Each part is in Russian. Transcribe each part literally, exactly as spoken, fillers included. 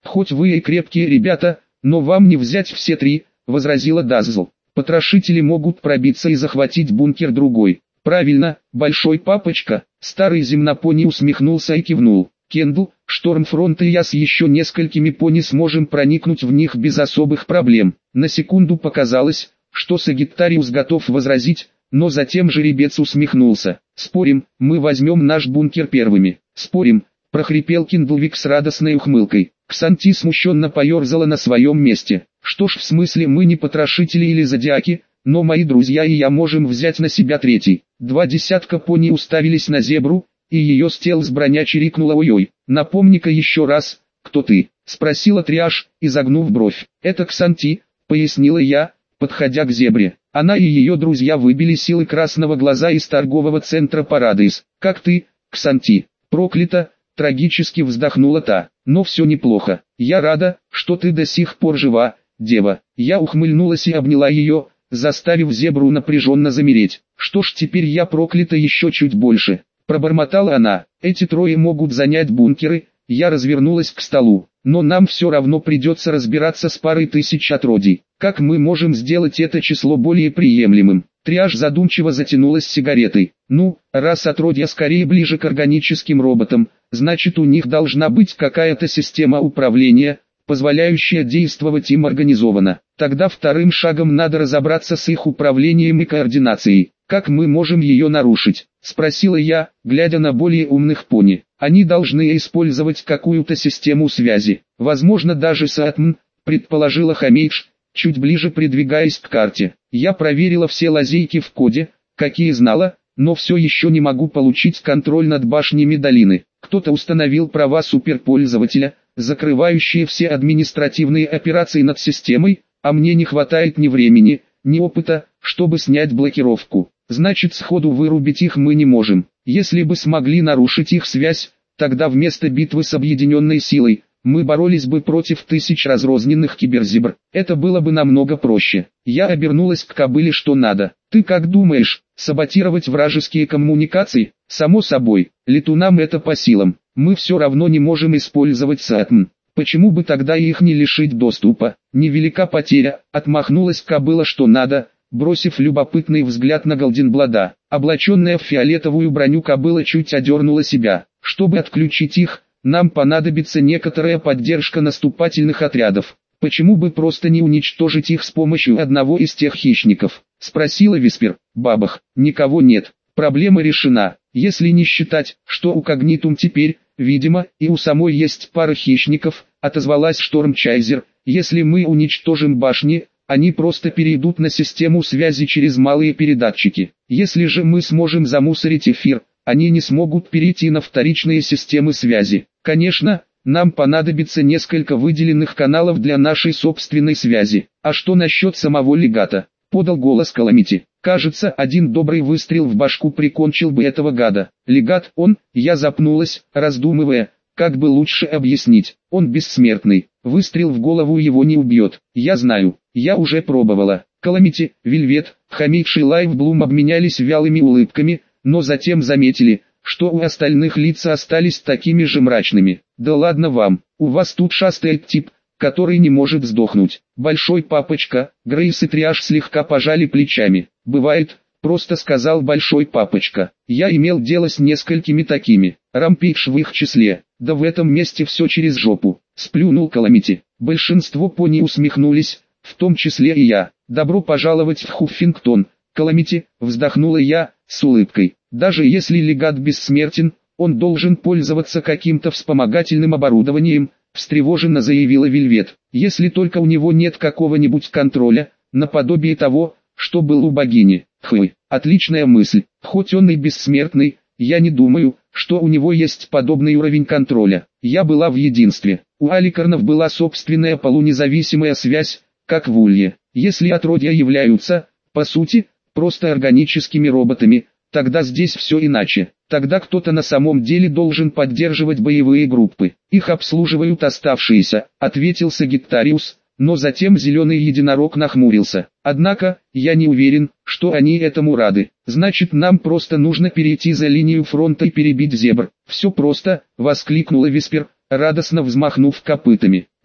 «Хоть вы и крепкие ребята, но вам не взять все три», — возразила Даззл. «Потрошители могут пробиться и захватить бункер другой». «Правильно, большой папочка», — старый земнопони усмехнулся и кивнул. «Кендл, Штормфронт и я с еще несколькими пони сможем проникнуть в них без особых проблем». На секунду показалось, что Сагиттариус готов возразить, но затем жеребец усмехнулся. «Спорим, мы возьмем наш бункер первыми». «Спорим», — прохрипел Киндлвик с радостной ухмылкой. Ксанти смущенно поерзала на своем месте. «Что ж, в смысле мы не потрошители или зодиаки, но мои друзья и я можем взять на себя третий». Два десятка пони уставились на зебру, и ее стелс броня чирикнула: «Ой-ой, напомни-ка еще раз, кто ты?» — спросила Триаш, изогнув бровь. «Это Ксанти», — пояснила я, подходя к зебре. Она и ее друзья выбили силы Красного Глаза из торгового центра Парадайз. «Как ты, Ксанти?» «Проклято», — трагически вздохнула та. «Но все неплохо. Я рада, что ты до сих пор жива, дева». Я ухмыльнулась и обняла ее, заставив зебру напряженно замереть. «Что ж, теперь я проклята еще чуть больше», — пробормотала она. «Эти трое могут занять бункеры». Я развернулась к столу. «Но нам все равно придется разбираться с парой тысяч отродий. Как мы можем сделать это число более приемлемым?» Триаш задумчиво затянулась сигаретой. «Ну, раз отродья скорее ближе к органическим роботам, значит у них должна быть какая-то система управления, позволяющая действовать им организованно. Тогда вторым шагом надо разобраться с их управлением и координацией. Как мы можем ее нарушить?» — спросила я, глядя на более умных пони. «Они должны использовать какую-то систему связи, возможно даже Саатмн», — предположила Хамейдж, чуть ближе придвигаясь к карте. «Я проверила все лазейки в коде, какие знала, но все еще не могу получить контроль над башнями долины. Кто-то установил права суперпользователя, закрывающие все административные операции над системой, а мне не хватает ни времени, ни опыта, чтобы снять блокировку. Значит, сходу вырубить их мы не можем. Если бы смогли нарушить их связь, тогда вместо битвы с объединенной силой, мы боролись бы против тысяч разрозненных киберзебр. Это было бы намного проще». Я обернулась к кобыле: «Что надо?» «Ты как думаешь, саботировать вражеские коммуникации?» «Само собой, летунам это по силам. Мы все равно не можем использовать Саатмн. Почему бы тогда их не лишить доступа? Невелика потеря», — отмахнулась кобыла. «Что надо?» Бросив любопытный взгляд на Голденблада, облаченная в фиолетовую броню кобыла чуть одернула себя. «Чтобы отключить их, нам понадобится некоторая поддержка наступательных отрядов. Почему бы просто не уничтожить их с помощью одного из тех хищников?» — спросила Виспер. «Бабах, никого нет. Проблема решена, если не считать, что у Когнитум теперь, видимо, и у самой есть пара хищников», — отозвалась Штормчайзер. «Если мы уничтожим башни, они просто перейдут на систему связи через малые передатчики. Если же мы сможем замусорить эфир, они не смогут перейти на вторичные системы связи. Конечно, нам понадобится несколько выделенных каналов для нашей собственной связи. А что насчет самого легата?» — подал голос Каламити. «Кажется, один добрый выстрел в башку прикончил бы этого гада. Легат он?» Я запнулась, раздумывая, как бы лучше объяснить. «Он бессмертный. Выстрел в голову его не убьет. Я знаю, я уже пробовала». Каламити, Вельвет, Хамейдж и Лайвблум обменялись вялыми улыбками, но затем заметили, что у остальных лица остались такими же мрачными. «Да ладно вам, у вас тут шастает тип, который не может сдохнуть». Большой папочка, Грейс и Триаш слегка пожали плечами. «Бывает», — просто сказал большой папочка. «Я имел дело с несколькими такими. Рампейдж в их числе. Да в этом месте все через жопу», — сплюнул Каламити. Большинство пони усмехнулись, в том числе и я. «Добро пожаловать в Хуффингтон, Каламити», — вздохнула я, с улыбкой. «Даже если легат бессмертен, он должен пользоваться каким-то вспомогательным оборудованием», — встревоженно заявила Вельвет. «Если только у него нет какого-нибудь контроля, наподобие того, что был у богини». Хм, отличная мысль. Хоть он и бессмертный, я не думаю, что у него есть подобный уровень контроля. Я была в единстве. У Аликарнов была собственная полунезависимая связь, как в Улье. Если отродья являются, по сути, просто органическими роботами, тогда здесь все иначе. Тогда кто-то на самом деле должен поддерживать боевые группы. «Их обслуживают оставшиеся», — ответил Сагиттариус, но затем зеленый единорог нахмурился. «Однако, я не уверен, что они этому рады. Значит, нам просто нужно перейти за линию фронта и перебить зебр». «Все просто», — воскликнула Виспер, радостно взмахнув копытами.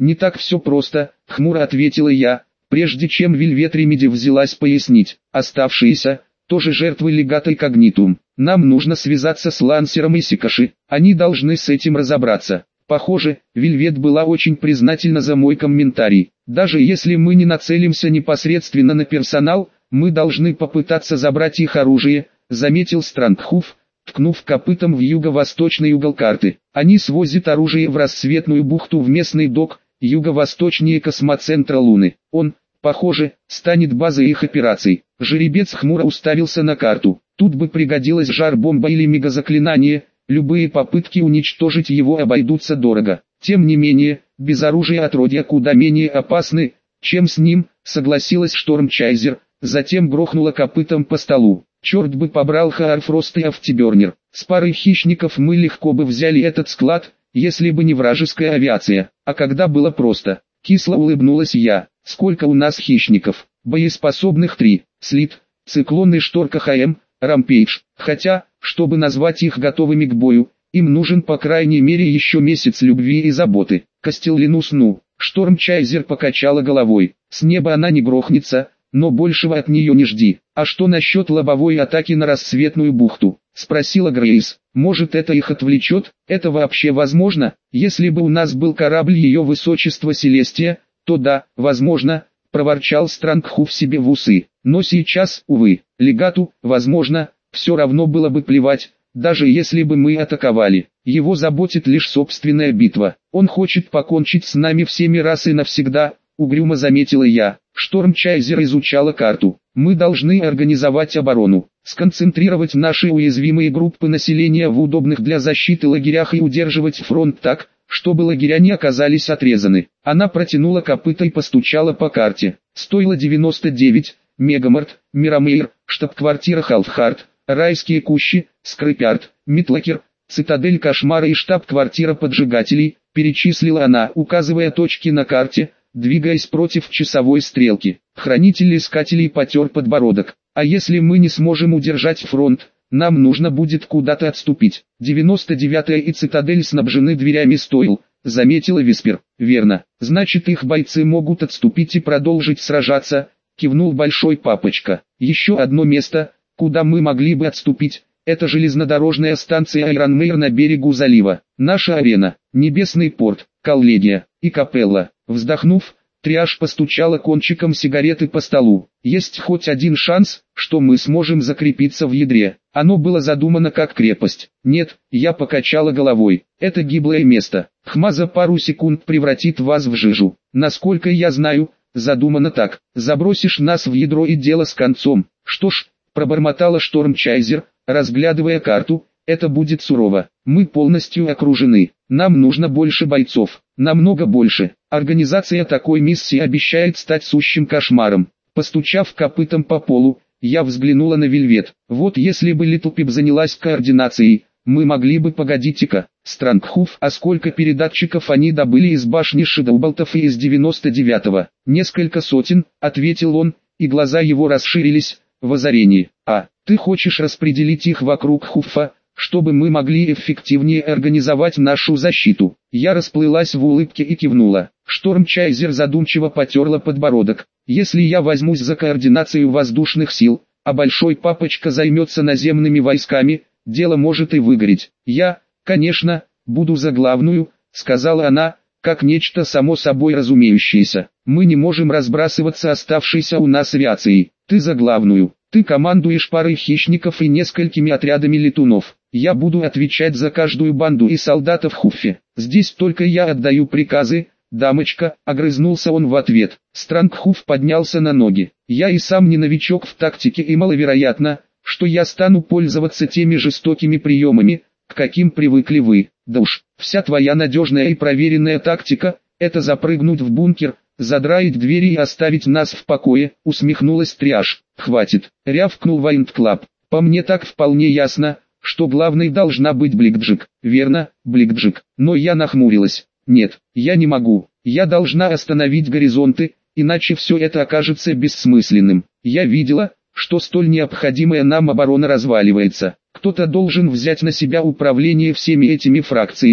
Не так все просто, хмуро ответила я, прежде чем Вельвет Ремеди взялась пояснить. Оставшиеся, тоже жертвы легато инкогнитум. Нам нужно связаться с Лансером и Сикаши, они должны с этим разобраться. Похоже, Вельвет была очень признательна за мой комментарий. Даже если мы не нацелимся непосредственно на персонал, мы должны попытаться забрать их оружие, заметил Странгхуф, ткнув копытом в юго-восточный угол карты. Они свозят оружие в Рассветную бухту в местный док, юго-восточнее космоцентра Луны. Он, похоже, станет базой их операций. Жеребец хмуро уставился на карту. Тут бы пригодилась жар-бомба или мегазаклинание, любые попытки уничтожить его обойдутся дорого. Тем не менее, без оружия отродья куда менее опасны, чем с ним, согласилась Штормчайзер, затем грохнула копытом по столу. Черт бы побрал Хаарфрост и Афтибернер. С парой хищников мы легко бы взяли этот склад, если бы не вражеская авиация. А когда было просто, кисло улыбнулась я. Сколько у нас хищников? Боеспособных три. Слит, Циклон и Шторка ХМ, Рампейдж. Хотя, чтобы назвать их готовыми к бою, им нужен по крайней мере еще месяц любви и заботы. Кастеллинус ну. Штормчайзер покачала головой. С неба она не грохнется, но большего от нее не жди. А что насчет лобовой атаки на Рассветную бухту? Спросила Грейс. Может, это их отвлечет? Это вообще возможно? Если бы у нас был корабль ее высочества Селестия, то да, возможно, проворчал Странгхуф себе в усы. Но сейчас, увы, легату, возможно, все равно было бы плевать, даже если бы мы атаковали. Его заботит лишь собственная битва. Он хочет покончить с нами всеми раз и навсегда, угрюмо заметила я. Штормчайзер изучала карту. Мы должны организовать оборону, сконцентрировать наши уязвимые группы населения в удобных для защиты лагерях и удерживать фронт так, чтобы лагеря не оказались отрезаны. Она протянула копыто и постучала по карте. Стоило девяносто девять, Мегамарт, Мирамейр, штаб-квартира Халфхард, Райские кущи, Скрипярд, Митлакер, Цитадель Кошмара и штаб-квартира поджигателей, перечислила она, указывая точки на карте, двигаясь против часовой стрелки. Хранитель искателей потер подбородок. А если мы не сможем удержать фронт, нам нужно будет куда-то отступить. девяносто девятая и Цитадель снабжены дверями стоил, заметила Виспер. Верно, значит их бойцы могут отступить и продолжить сражаться, кивнул Большой Папочка. Еще одно место, куда мы могли бы отступить, это железнодорожная станция Айронмейр на берегу залива. Наша арена, Небесный порт, Коллегия и Капелла. Вздохнув, Триаш постучала кончиком сигареты по столу. Есть хоть один шанс, что мы сможем закрепиться в ядре. Оно было задумано как крепость. Нет, я покачала головой. Это гиблое место. Хма за пару секунд превратит вас в жижу. Насколько я знаю, задумано так. Забросишь нас в ядро и дело с концом. Что ж, пробормотала Штормчайзер, разглядывая карту, это будет сурово. Мы полностью окружены. Нам нужно больше бойцов. Намного больше. Организация такой миссии обещает стать сущим кошмаром. Постучав копытом по полу, я взглянула на Вельвет. Вот если бы Литлпип занялась координацией, мы могли бы погодите-ка. Странгхуф, а сколько передатчиков они добыли из башни Шидоуболтов и из девяносто девятого? Несколько сотен, ответил он, и глаза его расширились в озарении. А, ты хочешь распределить их вокруг Хуффа, чтобы мы могли эффективнее организовать нашу защиту? Я расплылась в улыбке и кивнула. Штормчайзер задумчиво потерла подбородок. Если я возьмусь за координацию воздушных сил, а Большой Папочка займется наземными войсками, дело может и выгореть. Я, конечно, буду за главную, сказала она, как нечто само собой разумеющееся. Мы не можем разбрасываться оставшейся у нас авиацией. Ты за главную. Ты командуешь парой хищников и несколькими отрядами летунов. Я буду отвечать за каждую банду и солдатов Хуффе. Здесь только я отдаю приказы, дамочка, огрызнулся он в ответ. Странгхуф поднялся на ноги. Я и сам не новичок в тактике и маловероятно, что я стану пользоваться теми жестокими приемами, к каким привыкли вы. Да уж, вся твоя надежная и проверенная тактика – это запрыгнуть в бункер, задраить двери и оставить нас в покое, усмехнулась Триаш. Хватит, рявкнул Вайндклаб. По мне так вполне ясно, что главной должна быть Бликджик. Верно, Бликджик. Но я нахмурилась. Нет, я не могу. Я должна остановить горизонты, иначе все это окажется бессмысленным. Я видела, что столь необходимая нам оборона разваливается. Кто-то должен взять на себя управление всеми этими фракциями,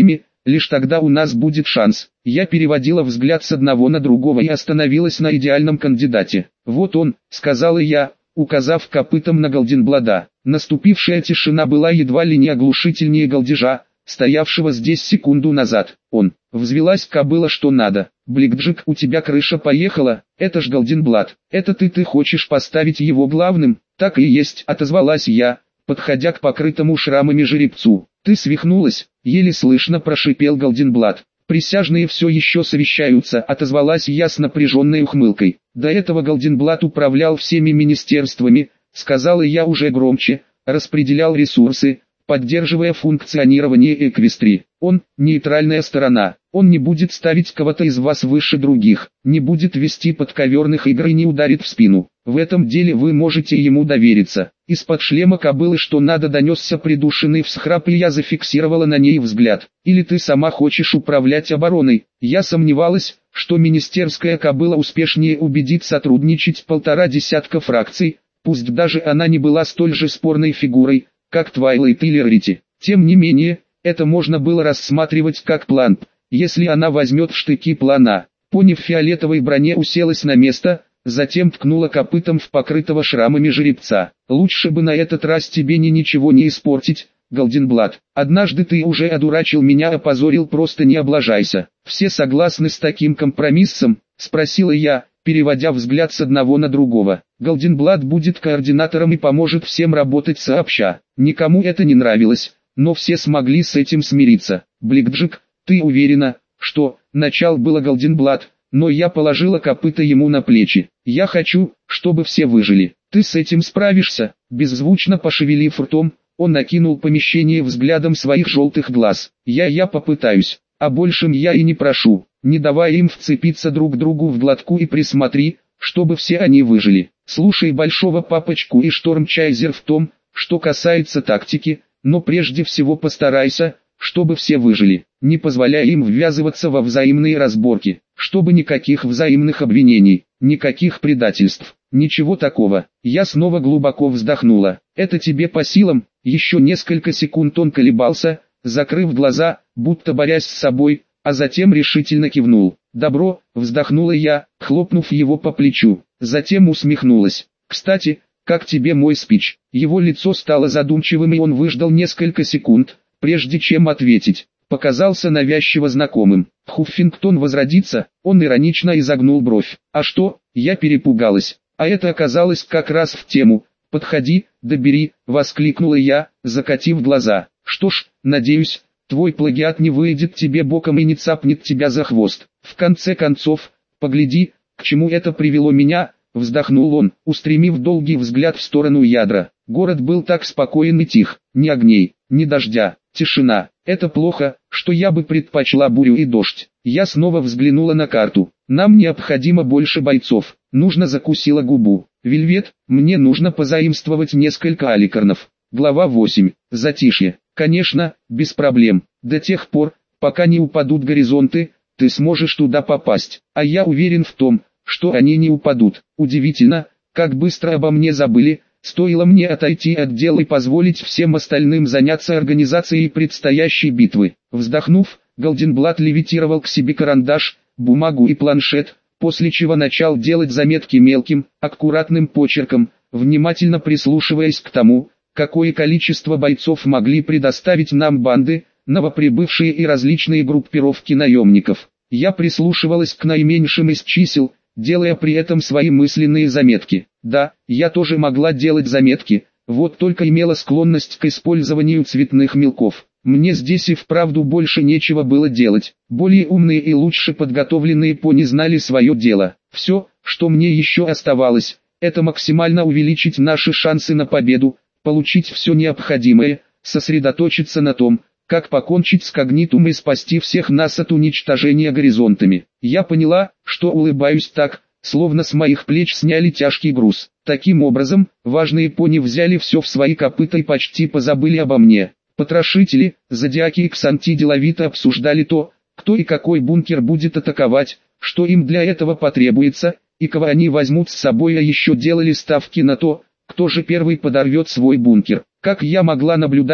лишь тогда у нас будет шанс. Я переводила взгляд с одного на другого и остановилась на идеальном кандидате. Вот он, сказала я, указав копытом на Голденблада. Наступившая тишина была едва ли не оглушительнее галдежа, стоявшего здесь секунду назад. Он, взвелась кобыла что надо. Бликджик, у тебя крыша поехала, это ж Голденблад. Это ты ты хочешь поставить его главным? Так и есть, отозвалась я, подходя к покрытому шрамами жеребцу. Ты свихнулась, еле слышно прошипел Голденблад. Присяжные все еще совещаются, отозвалась я с напряженной ухмылкой. До этого Голденблад управлял всеми министерствами, сказала я уже громче, распределял ресурсы, поддерживая функционирование Эквестрии. Он – нейтральная сторона. Он не будет ставить кого-то из вас выше других, не будет вести подковерных игр и не ударит в спину. В этом деле вы можете ему довериться. Из-под шлема кобылы что надо донесся придушенный всхрап, и я зафиксировала на ней взгляд. Или ты сама хочешь управлять обороной? Я сомневалась, что министерская кобыла успешнее убедит сотрудничать полтора десятка фракций, пусть даже она не была столь же спорной фигурой, как Твайлайт или Рарити. Тем не менее, это можно было рассматривать как план, если она возьмет в штыки плана. Пони в фиолетовой броне уселась на место, затем ткнула копытом в покрытого шрамами жеребца. Лучше бы на этот раз тебе ни ничего не испортить, Голденблад. Однажды ты уже одурачил меня, опозорил, просто не облажайся. Все согласны с таким компромиссом? Спросила я, переводя взгляд с одного на другого. Голденблад будет координатором и поможет всем работать сообща. Никому это не нравилось, но все смогли с этим смириться. Бликджик, ты уверена, что... Начал было Голденблад, но я положила копыта ему на плечи. Я хочу, чтобы все выжили. Ты с этим справишься? Беззвучно пошевелив ртом, он накинул помещение взглядом своих желтых глаз. Я-я попытаюсь, а большим я и не прошу. Не давай им вцепиться друг другу в глотку и присмотри, чтобы все они выжили. Слушай большого папочку и Штормчайзер в том, что касается тактики, но прежде всего постарайся, чтобы все выжили. Не позволяй им ввязываться во взаимные разборки, чтобы никаких взаимных обвинений, никаких предательств, ничего такого. Я снова глубоко вздохнула. Это тебе по силам? Еще несколько секунд он колебался, закрыв глаза, будто борясь с собой, а затем решительно кивнул. «Добро», вздохнула я, хлопнув его по плечу, затем усмехнулась. «Кстати, как тебе мой спич?» Его лицо стало задумчивым, и он выждал несколько секунд, прежде чем ответить. Показался навязчиво знакомым. Хуффингтон возродится? Он иронично изогнул бровь. А что? Я перепугалась. А это оказалось как раз в тему. «Подходи, добери», — воскликнула я, закатив глаза. «Что ж, надеюсь, твой плагиат не выйдет тебе боком и не цапнет тебя за хвост. В конце концов, погляди, к чему это привело меня», — вздохнул он, устремив долгий взгляд в сторону ядра. Город был так спокоен и тих, ни огней, ни дождя, тишина. Это плохо, что я бы предпочла бурю и дождь. Я снова взглянула на карту. Нам необходимо больше бойцов. Нужно, закусила губу. Вельвет, мне нужно позаимствовать несколько аликарнов. Глава восемь. Затишье. Конечно, без проблем. До тех пор, пока не упадут горизонты, ты сможешь туда попасть. А я уверен в том, что они не упадут. Удивительно, как быстро обо мне забыли. Стоило мне отойти от дела и позволить всем остальным заняться организацией предстоящей битвы. Вздохнув, Голденблад левитировал к себе карандаш, бумагу и планшет, после чего начал делать заметки мелким, аккуратным почерком, внимательно прислушиваясь к тому, какое количество бойцов могли предоставить нам банды, новоприбывшие и различные группировки наемников. Я прислушивалась к наименьшим из чисел, делая при этом свои мысленные заметки. Да, я тоже могла делать заметки, вот только имела склонность к использованию цветных мелков. Мне здесь и вправду больше нечего было делать. Более умные и лучше подготовленные пони знали свое дело. Все, что мне еще оставалось, это максимально увеличить наши шансы на победу, получить все необходимое, сосредоточиться на том, как покончить с Когнитум и спасти всех нас от уничтожения горизонтами. Я поняла, что улыбаюсь так, словно с моих плеч сняли тяжкий груз. Таким образом, важные пони взяли все в свои копыта и почти позабыли обо мне. Потрошители, Зодиаки и Ксанти деловито обсуждали то, кто и какой бункер будет атаковать, что им для этого потребуется, и кого они возьмут с собой, а еще делали ставки на то, кто же первый подорвет свой бункер. Как я могла наблюдать,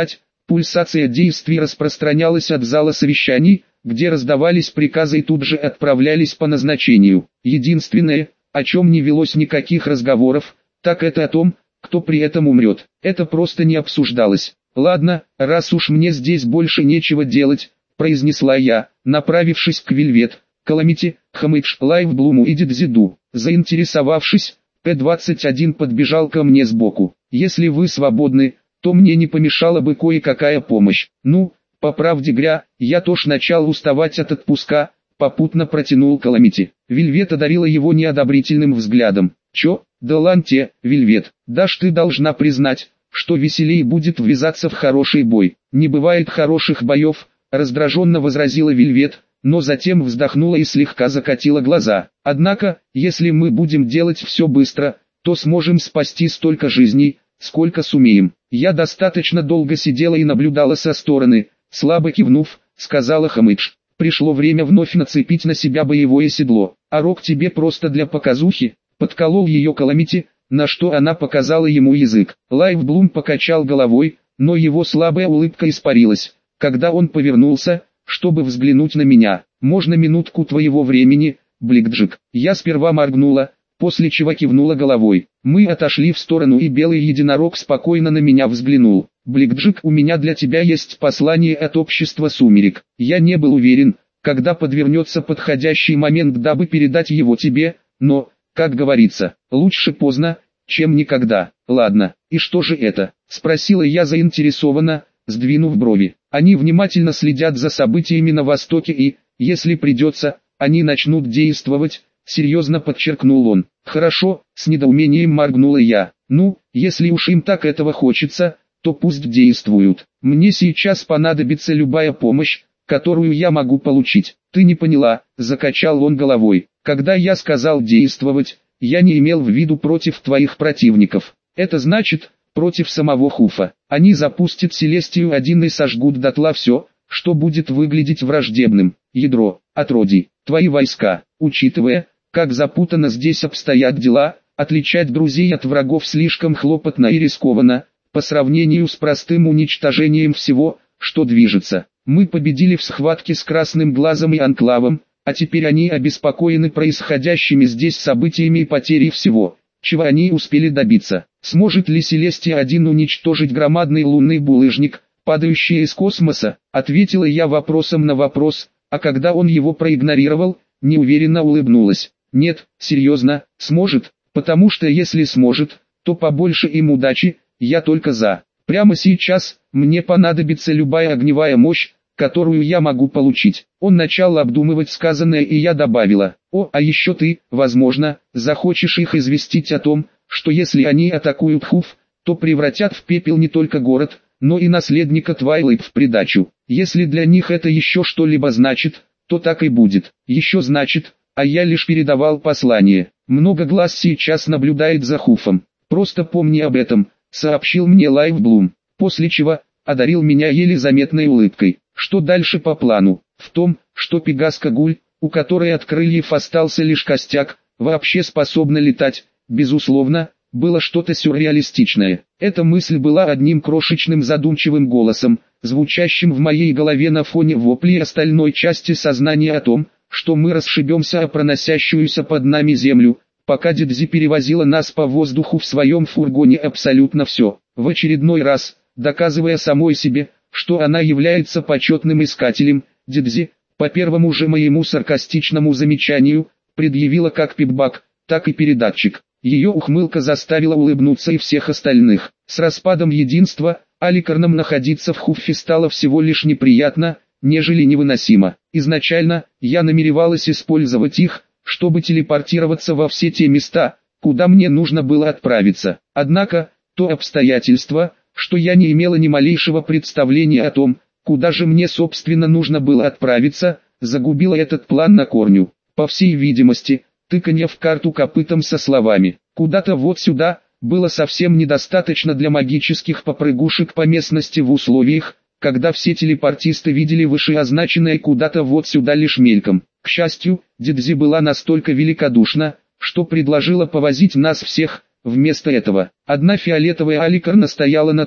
Пульсация действий распространялась от зала совещаний, где раздавались приказы и тут же отправлялись по назначению. Единственное, о чем не велось никаких разговоров, так это о том, кто при этом умрет. Это просто не обсуждалось. «Ладно, раз уж мне здесь больше нечего делать», — произнесла я, направившись к Вельвет, Каламити, Хомыч, Лайвблуму и Дидзиду. Заинтересовавшись, П двадцать один подбежал ко мне сбоку. «Если вы свободны, то мне не помешала бы кое-какая помощь». «Ну, по правде говоря, я тоже начал уставать от отпуска», — попутно протянул Каламити. Вельвет одарила его неодобрительным взглядом. «Чё, да ланте, Вельвет, дашь ты должна признать, что веселее будет ввязаться в хороший бой. Не бывает хороших боев», — раздраженно возразила Вельвет, но затем вздохнула и слегка закатила глаза. «Однако, если мы будем делать все быстро, то сможем спасти столько жизней, сколько сумеем». Я достаточно долго сидела и наблюдала со стороны, слабо кивнув, сказала Хомыч. «Пришло время вновь нацепить на себя боевое седло. А рог тебе просто для показухи», — подколол ее Каламити, на что она показала ему язык. Лайвблум покачал головой, но его слабая улыбка испарилась, когда он повернулся, чтобы взглянуть на меня. «Можно минутку твоего времени, Бликджик?» Я сперва моргнула, после чего кивнула головой. Мы отошли в сторону, и белый единорог спокойно на меня взглянул. «Бликджик, у меня для тебя есть послание от общества сумерек. Я не был уверен, когда подвернется подходящий момент, дабы передать его тебе, но, как говорится, лучше поздно, чем никогда». «Ладно, и что же это?» — спросила я заинтересованно, сдвинув брови. «Они внимательно следят за событиями на Востоке и, если придется, они начнут действовать», — серьезно подчеркнул он. «Хорошо», — с недоумением моргнула я. «Ну, если уж им так этого хочется, то пусть действуют. Мне сейчас понадобится любая помощь, которую я могу получить». «Ты не поняла», — закачал он головой. «Когда я сказал действовать, я не имел в виду против твоих противников. Это значит, против самого Хуфа. Они запустят Селестию один и сожгут дотла все, что будет выглядеть враждебным. Ядро, отродий, твои войска. Учитывая, как запутанно здесь обстоят дела, отличать друзей от врагов слишком хлопотно и рискованно, по сравнению с простым уничтожением всего, что движется. Мы победили в схватке с Красным Глазом и Анклавом, а теперь они обеспокоены происходящими здесь событиями и потерей всего, чего они успели добиться. Сможет ли Селестия один уничтожить громадный лунный булыжник, падающий из космоса? Ответила я вопросом на вопрос, а когда он его проигнорировал, неуверенно улыбнулась. Нет, серьезно, сможет, потому что если сможет, то побольше им удачи, я только за. Прямо сейчас, мне понадобится любая огневая мощь, которую я могу получить. Он начал обдумывать сказанное, и я добавила: «О, а еще ты, возможно, захочешь их известить о том, что если они атакуют Хуф, то превратят в пепел не только город, но и наследника Твайлайт в придачу. Если для них это еще что-либо значит, то так и будет. Еще значит, а я лишь передавал послание. Много глаз сейчас наблюдает за Хуфом. Просто помни об этом», — сообщил мне Лайвблум, после чего одарил меня еле заметной улыбкой. Что дальше по плану? В том, что Пегаска-Гуль, у которой от крыльев остался лишь костяк, вообще способна летать, безусловно, было что-то сюрреалистичное. Эта мысль была одним крошечным задумчивым голосом, звучащим в моей голове на фоне воплей остальной части сознания о том, что мы расшибемся о проносящуюся под нами землю, пока Дидзи перевозила нас по воздуху в своем фургоне абсолютно все, в очередной раз, доказывая самой себе, что она является почетным искателем. Дидзи, по первому же моему саркастичному замечанию, предъявила как пипбак, так и передатчик. Ее ухмылка заставила улыбнуться и всех остальных. С распадом единства, Аликарнам находиться в Хуффе стало всего лишь неприятно, нежели невыносимо. Изначально, я намеревалась использовать их, чтобы телепортироваться во все те места, куда мне нужно было отправиться. Однако, то обстоятельство, что я не имела ни малейшего представления о том, куда же мне собственно нужно было отправиться, загубило этот план на корню. По всей видимости, тыканье в карту копытом со словами «куда-то вот сюда» было совсем недостаточно для магических попрыгушек по местности в условиях, когда все телепортисты видели вышеозначенное «куда-то вот сюда» лишь мельком. К счастью, Дидзи была настолько великодушна, что предложила повозить нас всех. Вместо этого, одна фиолетовая Аликарна стояла на том,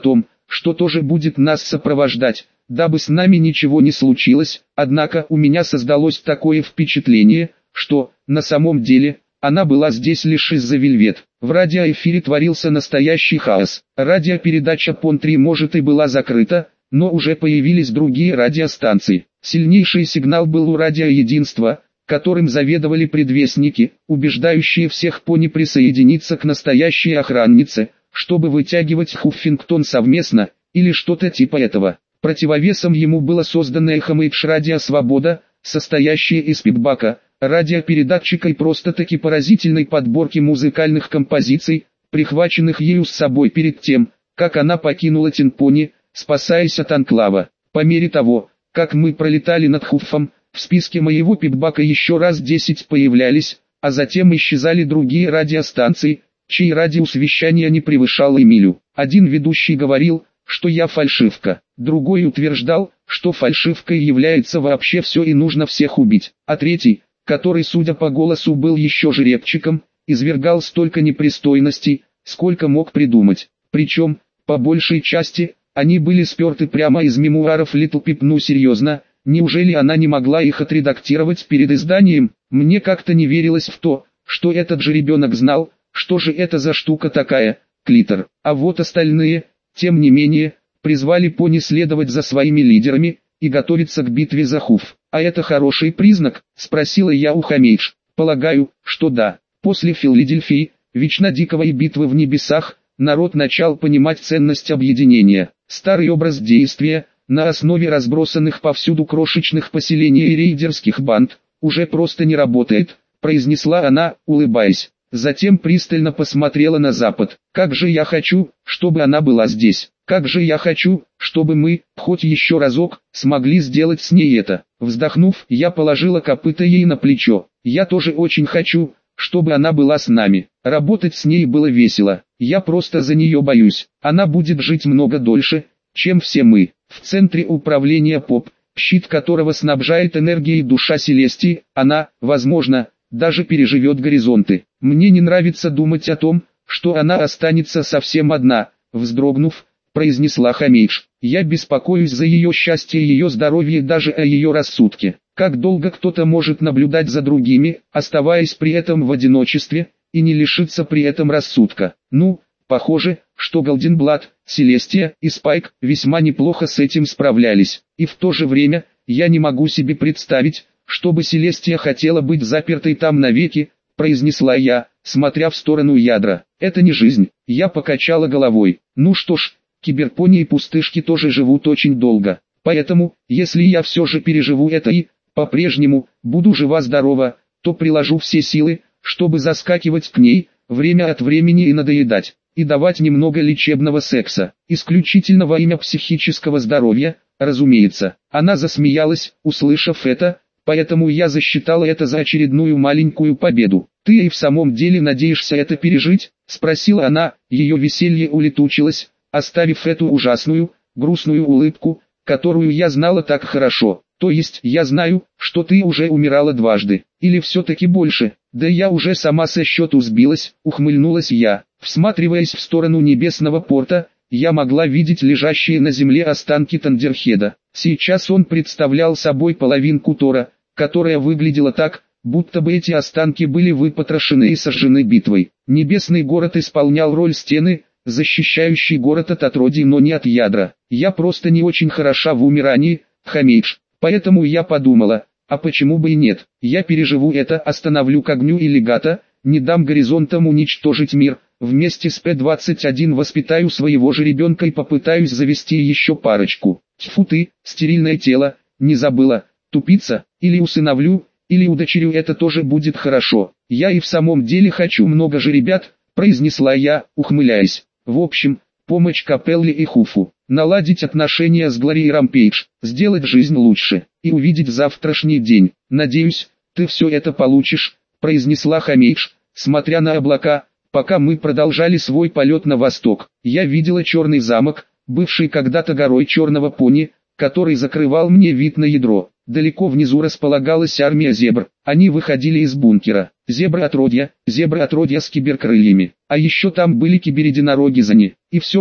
что тоже будет нас сопровождать, дабы с нами ничего не случилось, однако у меня создалось такое впечатление, что, на самом деле, она была здесь лишь из-за Вельвет. В радиоэфире творился настоящий хаос. Радиопередача Пон три может и была закрыта, но уже появились другие радиостанции. Сильнейший сигнал был у радиоединства, которым заведовали предвестники, убеждающие всех пони присоединиться к настоящей охраннице, чтобы вытягивать Хуффингтон совместно, или что-то типа этого. Противовесом ему было создано Эхомейдж Радио Свобода, состоящее из фидбака, радиопередатчика и просто-таки поразительной подборки музыкальных композиций, прихваченных ею с собой перед тем, как она покинула Тинпони, спасаясь от анклава. По мере того, как мы пролетали над Хуффом, в списке моего пидбака еще раз десять появлялись, а затем исчезали другие радиостанции, чей радиус вещания не превышал и милю. Один ведущий говорил, что я фальшивка, другой утверждал, что фальшивкой является вообще все и нужно всех убить, а третий, который, судя по голосу, был еще жеребчиком, извергал столько непристойностей, сколько мог придумать. Причем, по большей части, они были сперты прямо из мемуаров Литл Пип. Ну серьезно, неужели она не могла их отредактировать перед изданием? Мне как-то не верилось в то, что этот же ребенок знал, что же это за штука такая, клитор. А вот остальные, тем не менее, призвали пони следовать за своими лидерами и готовиться к битве за Хуфф. «А это хороший признак?» – спросила я у Хамейдж. «Полагаю, что да». После Филадельфии, Вечно Дикого и Битвы в Небесах, народ начал понимать ценность объединения. Старый образ действия, на основе разбросанных повсюду крошечных поселений и рейдерских банд, уже просто не работает, произнесла она, улыбаясь. Затем пристально посмотрела на запад. «Как же я хочу, чтобы она была здесь! Как же я хочу, чтобы мы, хоть еще разок, смогли сделать с ней это!» Вздохнув, я положила копыто ей на плечо. «Я тоже очень хочу, чтобы она была с нами. Работать с ней было весело. Я просто за нее боюсь. Она будет жить много дольше, чем все мы». В центре управления ПОП, щит которого снабжает энергией душа Селестии, она, возможно, даже переживет горизонты. Мне не нравится думать о том, что она останется совсем одна, вздрогнув, произнесла Хамейдж. Я беспокоюсь за ее счастье и ее здоровье и даже о ее рассудке. Как долго кто-то может наблюдать за другими, оставаясь при этом в одиночестве, и не лишиться при этом рассудка? Ну, похоже, что Голденблад, Селестия и Спайк весьма неплохо с этим справлялись. И в то же время, я не могу себе представить, чтобы Селестия хотела быть запертой там навеки, произнесла я, смотря в сторону ядра. Это не жизнь. Я покачала головой. Ну что ж, киберпони и пустышки тоже живут очень долго. Поэтому, если я все же переживу это и, по-прежнему, буду жива-здорова, то приложу все силы, чтобы заскакивать к ней, время от времени и надоедать, и давать немного лечебного секса, исключительно во имя психического здоровья, разумеется. Она засмеялась, услышав это, поэтому я засчитала это за очередную маленькую победу. «Ты и в самом деле надеешься это пережить?» – спросила она, ее веселье улетучилось, оставив эту ужасную, грустную улыбку, которую я знала так хорошо. «То есть я знаю, что ты уже умирала дважды, или все-таки больше?» «Да я уже сама со счету сбилась», – ухмыльнулась я. Всматриваясь в сторону небесного порта, я могла видеть лежащие на земле останки Тандерхеда. Сейчас он представлял собой половинку Тора, которая выглядела так, будто бы эти останки были выпотрошены и сожжены битвой. Небесный город исполнял роль стены, защищающей город от отродий, но не от ядра. Я просто не очень хороша в умирании, Хамейдж, поэтому я подумала, а почему бы и нет? Я переживу это, остановлю к огню и легато, не дам горизонтам уничтожить мир, вместе с П двадцать один воспитаю своего же ребенка и попытаюсь завести еще парочку. Тьфу ты, стерильное тело, не забыла, тупица, или усыновлю, или удочерю, это тоже будет хорошо. Я и в самом деле хочу много же ребят, произнесла я, ухмыляясь. В общем, помочь Капелле и Хуфу, наладить отношения с Глорией Рампейдж, сделать жизнь лучше, и увидеть завтрашний день. Надеюсь, ты все это получишь, произнесла Хамейдж, смотря на облака, пока мы продолжали свой полет на восток. Я видела черный замок, бывший когда-то горой черного пони, который закрывал мне вид на ядро. Далеко внизу располагалась армия зебр, они выходили из бункера. Зебры-отродья, зебры-отродья с киберкрыльями, а еще там были киберединороги-зани. И все же,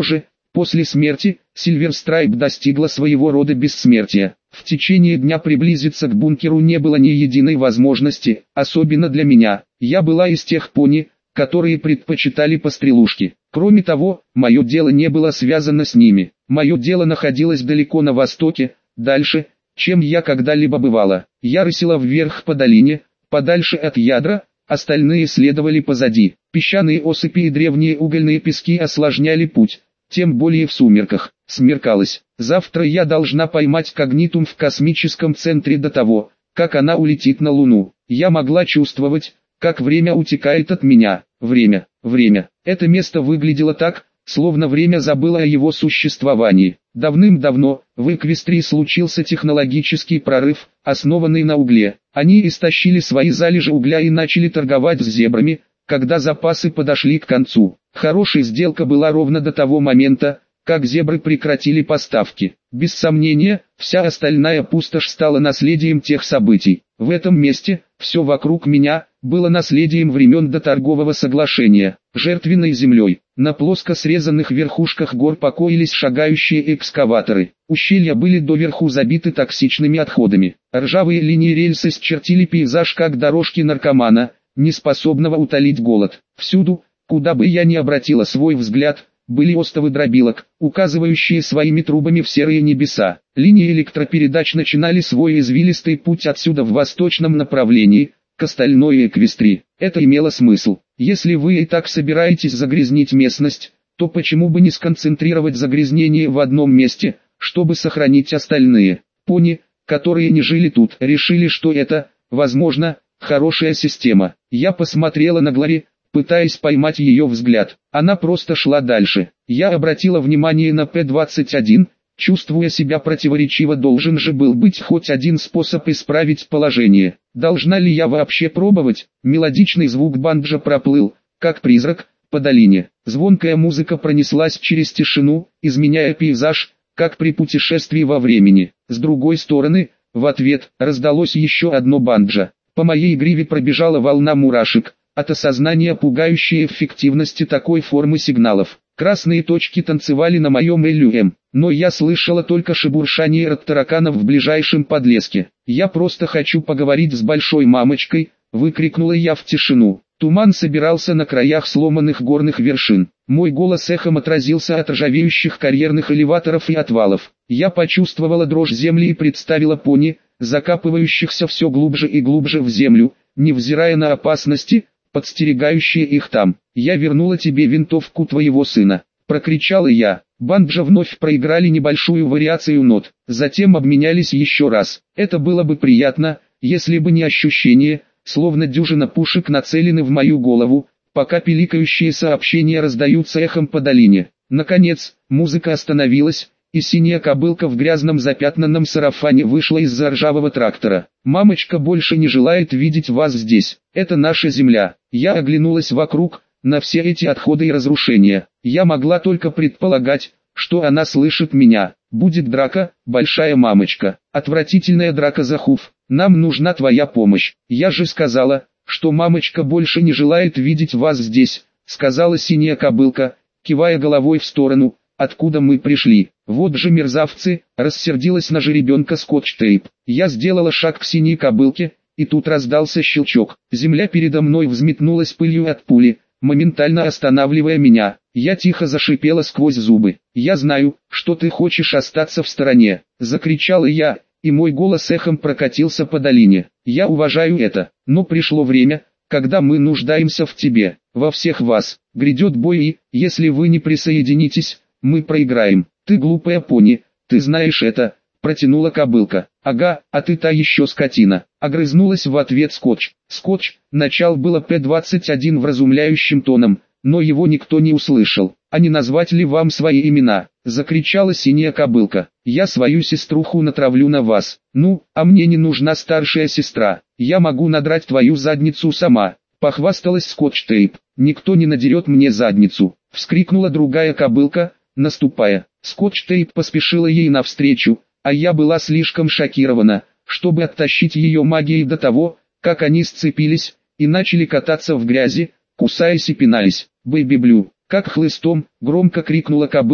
После смерти, Сильверстрайп достигла своего рода бессмертия. В течение дня приблизиться к бункеру не было ни единой возможности, особенно для меня. Я была из тех пони, которые предпочитали пострелушки. Кроме того, мое дело не было связано с ними. Мое дело находилось далеко на востоке, дальше, чем я когда-либо бывала. Я рысила вверх по долине, подальше от ядра, остальные следовали позади. Песчаные осыпи и древние угольные пески осложняли путь, тем более в сумерках. Смеркалось. Завтра я должна поймать Когнитум в космическом центре до того, как она улетит на Луну. Я могла чувствовать, как время утекает от меня. Время, время. Это место выглядело так, словно время забыло о его существовании. Давным-давно, в Эквестрии случился технологический прорыв, основанный на угле. Они истощили свои залежи угля и начали торговать с зебрами, когда запасы подошли к концу. Хорошая сделка была ровно до того момента, как зебры прекратили поставки. Без сомнения, вся остальная пустошь стала наследием тех событий. В этом месте, все вокруг меня, было наследием времен до торгового соглашения, жертвенной землей. На плоско срезанных верхушках гор покоились шагающие экскаваторы. Ущелья были доверху забиты токсичными отходами. Ржавые линии рельсы счертили пейзаж как дорожки наркомана, не способного утолить голод. Всюду, куда бы я ни обратила свой взгляд, были остовы дробилок, указывающие своими трубами в серые небеса. Линии электропередач начинали свой извилистый путь отсюда в восточном направлении, к остальной Эквестрии. Это имело смысл. Если вы и так собираетесь загрязнить местность, то почему бы не сконцентрировать загрязнение в одном месте, чтобы сохранить остальные? Пони, которые не жили тут, решили, что это, возможно, хорошая система. Я посмотрела на Глори, пытаясь поймать ее взгляд. Она просто шла дальше. Я обратила внимание на Пэ двадцать один, чувствуя себя противоречиво, должен же был быть хоть один способ исправить положение. Должна ли я вообще пробовать? Мелодичный звук банджо проплыл, как призрак, по долине. Звонкая музыка пронеслась через тишину, изменяя пейзаж, как при путешествии во времени. С другой стороны, в ответ, раздалось еще одно банджо. По моей гриве пробежала волна мурашек, от осознания пугающей эффективности такой формы сигналов. Красные точки танцевали на моем иллюэм, но я слышала только шебуршание рот тараканов в ближайшем подлеске. «Я просто хочу поговорить с большой мамочкой», — выкрикнула я в тишину. Туман собирался на краях сломанных горных вершин. Мой голос эхом отразился от ржавеющих карьерных элеваторов и отвалов. Я почувствовала дрожь земли и представила пони, закапывающихся все глубже и глубже в землю, невзирая на опасности, подстерегающие их там. «Я вернула тебе винтовку твоего сына», — прокричала я. Банджо вновь проиграли небольшую вариацию нот, затем обменялись еще раз. Это было бы приятно, если бы не ощущение, словно дюжина пушек нацелены в мою голову, пока пиликающие сообщения раздаются эхом по долине. Наконец, музыка остановилась, и синяя кобылка в грязном запятнанном сарафане вышла из-за ржавого трактора. «Мамочка больше не желает видеть вас здесь. Это наша земля». Я оглянулась вокруг, на все эти отходы и разрушения. Я могла только предполагать, что она слышит меня. «Будет драка, большая мамочка. Отвратительная драка за Хуф. Нам нужна твоя помощь». «Я же сказала, что мамочка больше не желает видеть вас здесь», — сказала синяя кобылка, кивая головой в сторону, откуда мы пришли. «Вот же мерзавцы», — рассердилась на жеребенка Скотч-Тейп. Я сделала шаг к синей кобылке, и тут раздался щелчок. Земля передо мной взметнулась пылью от пули, моментально останавливая меня. Я тихо зашипела сквозь зубы. «Я знаю, что ты хочешь остаться в стороне», — закричала я, и мой голос эхом прокатился по долине. «Я уважаю это, но пришло время, когда мы нуждаемся в тебе, во всех вас. Грядет бой и, если вы не присоединитесь, мы проиграем». «Ты глупая пони, ты знаешь это», — протянула кобылка. «Ага, а ты та еще скотина», — огрызнулась в ответ Скотч. Скотч, начал было Пэ двадцать один вразумляющим тоном, но его никто не услышал. «А не назвать ли вам свои имена?» — закричала синяя кобылка. «Я свою сеструху натравлю на вас». «Ну, а мне не нужна старшая сестра, я могу надрать твою задницу сама», — похвасталась Скотч-Тейп. «Никто не надерет мне задницу», — вскрикнула другая кобылка, наступая. Скотч-Тейп поспешила ей навстречу, а я была слишком шокирована, чтобы оттащить ее магией до того, как они сцепились и начали кататься в грязи, кусаясь и пинаясь. «Бэйби Блю!» Как хлыстом, громко крикнула кобыла,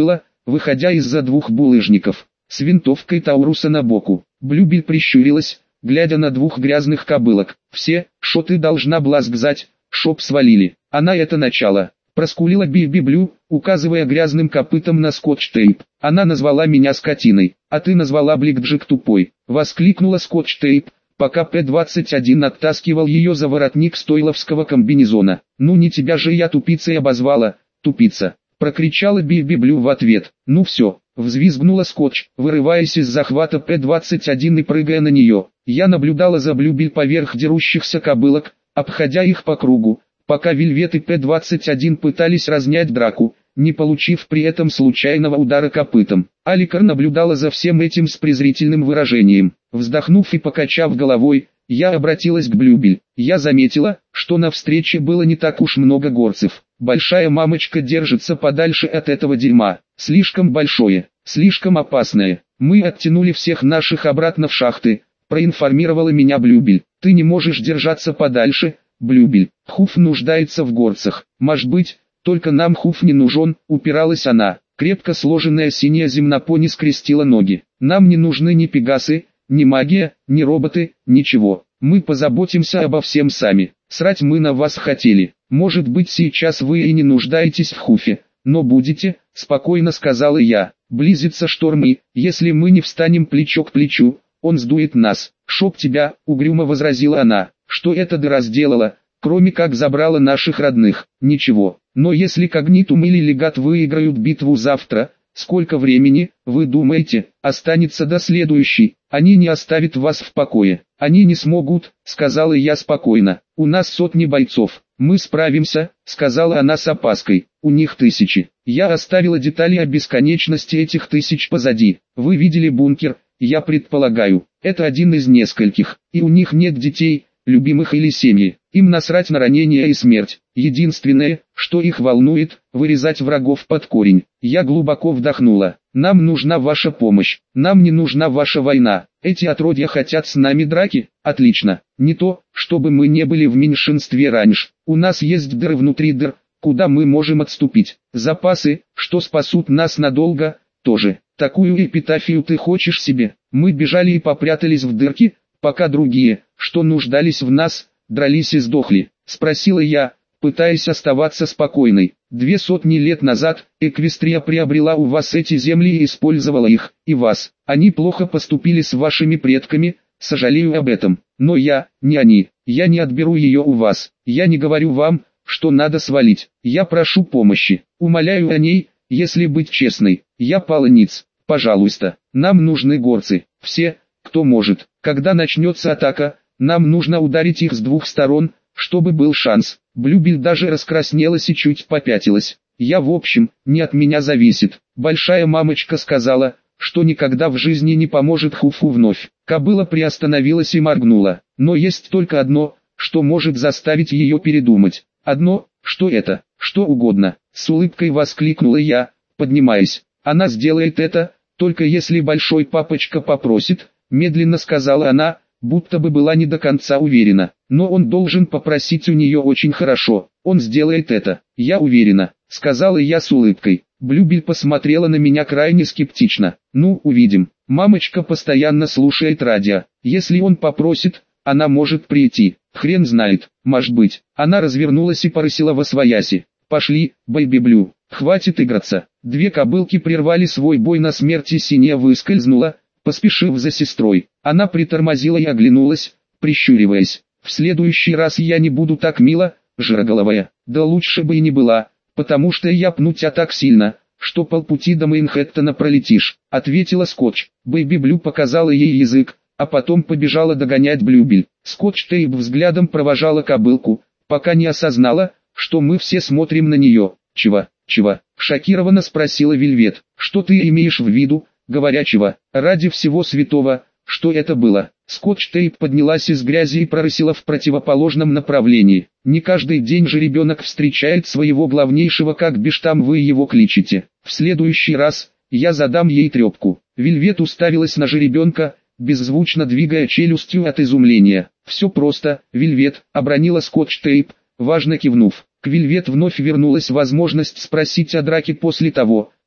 выходя из-за двух булыжников, с винтовкой Тауруса на боку. Блюбель прищурилась, глядя на двух грязных кобылок. «Все, шо ты должна была сказать, шоп свалили». «Она это начало», — проскулила Би-Би-Блю, указывая грязным копытом на скотч-тейп. «Она назвала меня скотиной, а ты назвала Блик-Джик тупой», — воскликнула скотч-тейп, пока П двадцать один оттаскивал ее за воротник стойловского комбинезона. «Ну не тебя же я тупицей обозвала, тупица», — прокричала Би-Би-Блю в ответ. «Ну все», — взвизгнула скотч, вырываясь из захвата П двадцать один и прыгая на нее. Я наблюдала за Блюбель поверх дерущихся кобылок, обходя их по кругу, пока Вельвет и П двадцать один пытались разнять драку, не получив при этом случайного удара копытом. Аликар наблюдала за всем этим с презрительным выражением. Вздохнув и покачав головой, я обратилась к Блюбель. Я заметила, что на встрече было не так уж много горцев. Большая мамочка держится подальше от этого дерьма. Слишком большое, слишком опасное. Мы оттянули всех наших обратно в шахты, проинформировала меня Блюбель. Ты не можешь держаться подальше, Блюбель. Хуф нуждается в горцах. Может быть, только нам Хуф не нужен, упиралась она. Крепко сложенная синяя земнопони скрестила ноги. Нам не нужны ни пегасы, ни магия, ни роботы, ничего. Мы позаботимся обо всем сами. Срать мы на вас хотели. Может быть сейчас вы и не нуждаетесь в Хуфе, но будете, спокойно сказала я. Близится шторм и, если мы не встанем плечо к плечу, он сдует нас. Шоп тебя, угрюмо возразила она. Что это дыра сделала, кроме как забрала наших родных? Ничего. Но если Когнитум или Легат выиграют битву завтра, сколько времени, вы думаете, останется до следующей? Они не оставят вас в покое. Они не смогут, сказала я спокойно. У нас сотни бойцов. Мы справимся, сказала она с опаской. У них тысячи. Я оставила детали о бесконечности этих тысяч позади. Вы видели бункер, я предполагаю. Это один из нескольких. И у них нет детей, любимых или семьи. Им насрать на ранения и смерть. Единственное, что их волнует, вырезать врагов под корень. Я глубоко вдохнула. Нам нужна ваша помощь. Нам не нужна ваша война. Эти отродья хотят с нами драки? Отлично. Не то, чтобы мы не были в меньшинстве раньше. У нас есть дыры внутри дыр, куда мы можем отступить. Запасы, что спасут нас надолго, тоже. Такую эпитафию ты хочешь себе? Мы бежали и попрятались в дырки, пока другие, что нуждались в нас, дрались и сдохли, спросила я, пытаясь оставаться спокойной. Две сотни лет назад, Эквестрия приобрела у вас эти земли и использовала их, и вас. Они плохо поступили с вашими предками, сожалею об этом. Но я, не они, я не отберу ее у вас. Я не говорю вам, что надо свалить. Я прошу помощи, умоляю о ней, если быть честной. Я пала ниц, пожалуйста, нам нужны горцы, все, кто может. Когда начнется атака, нам нужно ударить их с двух сторон, чтобы был шанс. Блюбель даже раскраснелась и чуть попятилась. Я в общем, не от меня зависит. Большая мамочка сказала, что никогда в жизни не поможет Хуфу вновь. Кобыла приостановилась и моргнула. Но есть только одно, что может заставить ее передумать. Одно, что это, что угодно. С улыбкой воскликнула я, поднимаясь. Она сделает это, только если большой папочка попросит, медленно сказала она, будто бы была не до конца уверена. Но он должен попросить у нее очень хорошо. Он сделает это, я уверена, сказала я с улыбкой. Блюбель посмотрела на меня крайне скептично. Ну, увидим. Мамочка постоянно слушает радио. Если он попросит, она может прийти. Хрен знает, может быть. Она развернулась и порысила восвояси. Пошли, Бэйби-Блю, хватит играться. Две кобылки прервали свой бой на смерти, синяя выскользнула, поспешив за сестрой. Она притормозила и оглянулась, прищуриваясь. В следующий раз я не буду так мило, жироголовая. Да лучше бы и не была, потому что я пну тебя так сильно, что полпути до Мейнхэттена пролетишь, ответила Скотч. Бэйби-Блю показала ей язык, а потом побежала догонять Блюбель. Скотч-Тейп взглядом провожала кобылку, пока не осознала, что мы все смотрим на нее. Чего, чего? Шокированно спросила Вельвет. Что ты имеешь в виду, говоря чего? Ради всего святого, что это было? Скотч-Тейп поднялась из грязи и прорысила в противоположном направлении. Не каждый день же ребенок встречает своего главнейшего, как бишь там вы его кличете. В следующий раз, я задам ей трепку. Вельвет уставилась на жеребенка, беззвучно двигая челюстью от изумления. Все просто, Вельвет, обронила Скотч-Тейп, важно кивнув. К Вельвет вновь вернулась возможность спросить о драке после того,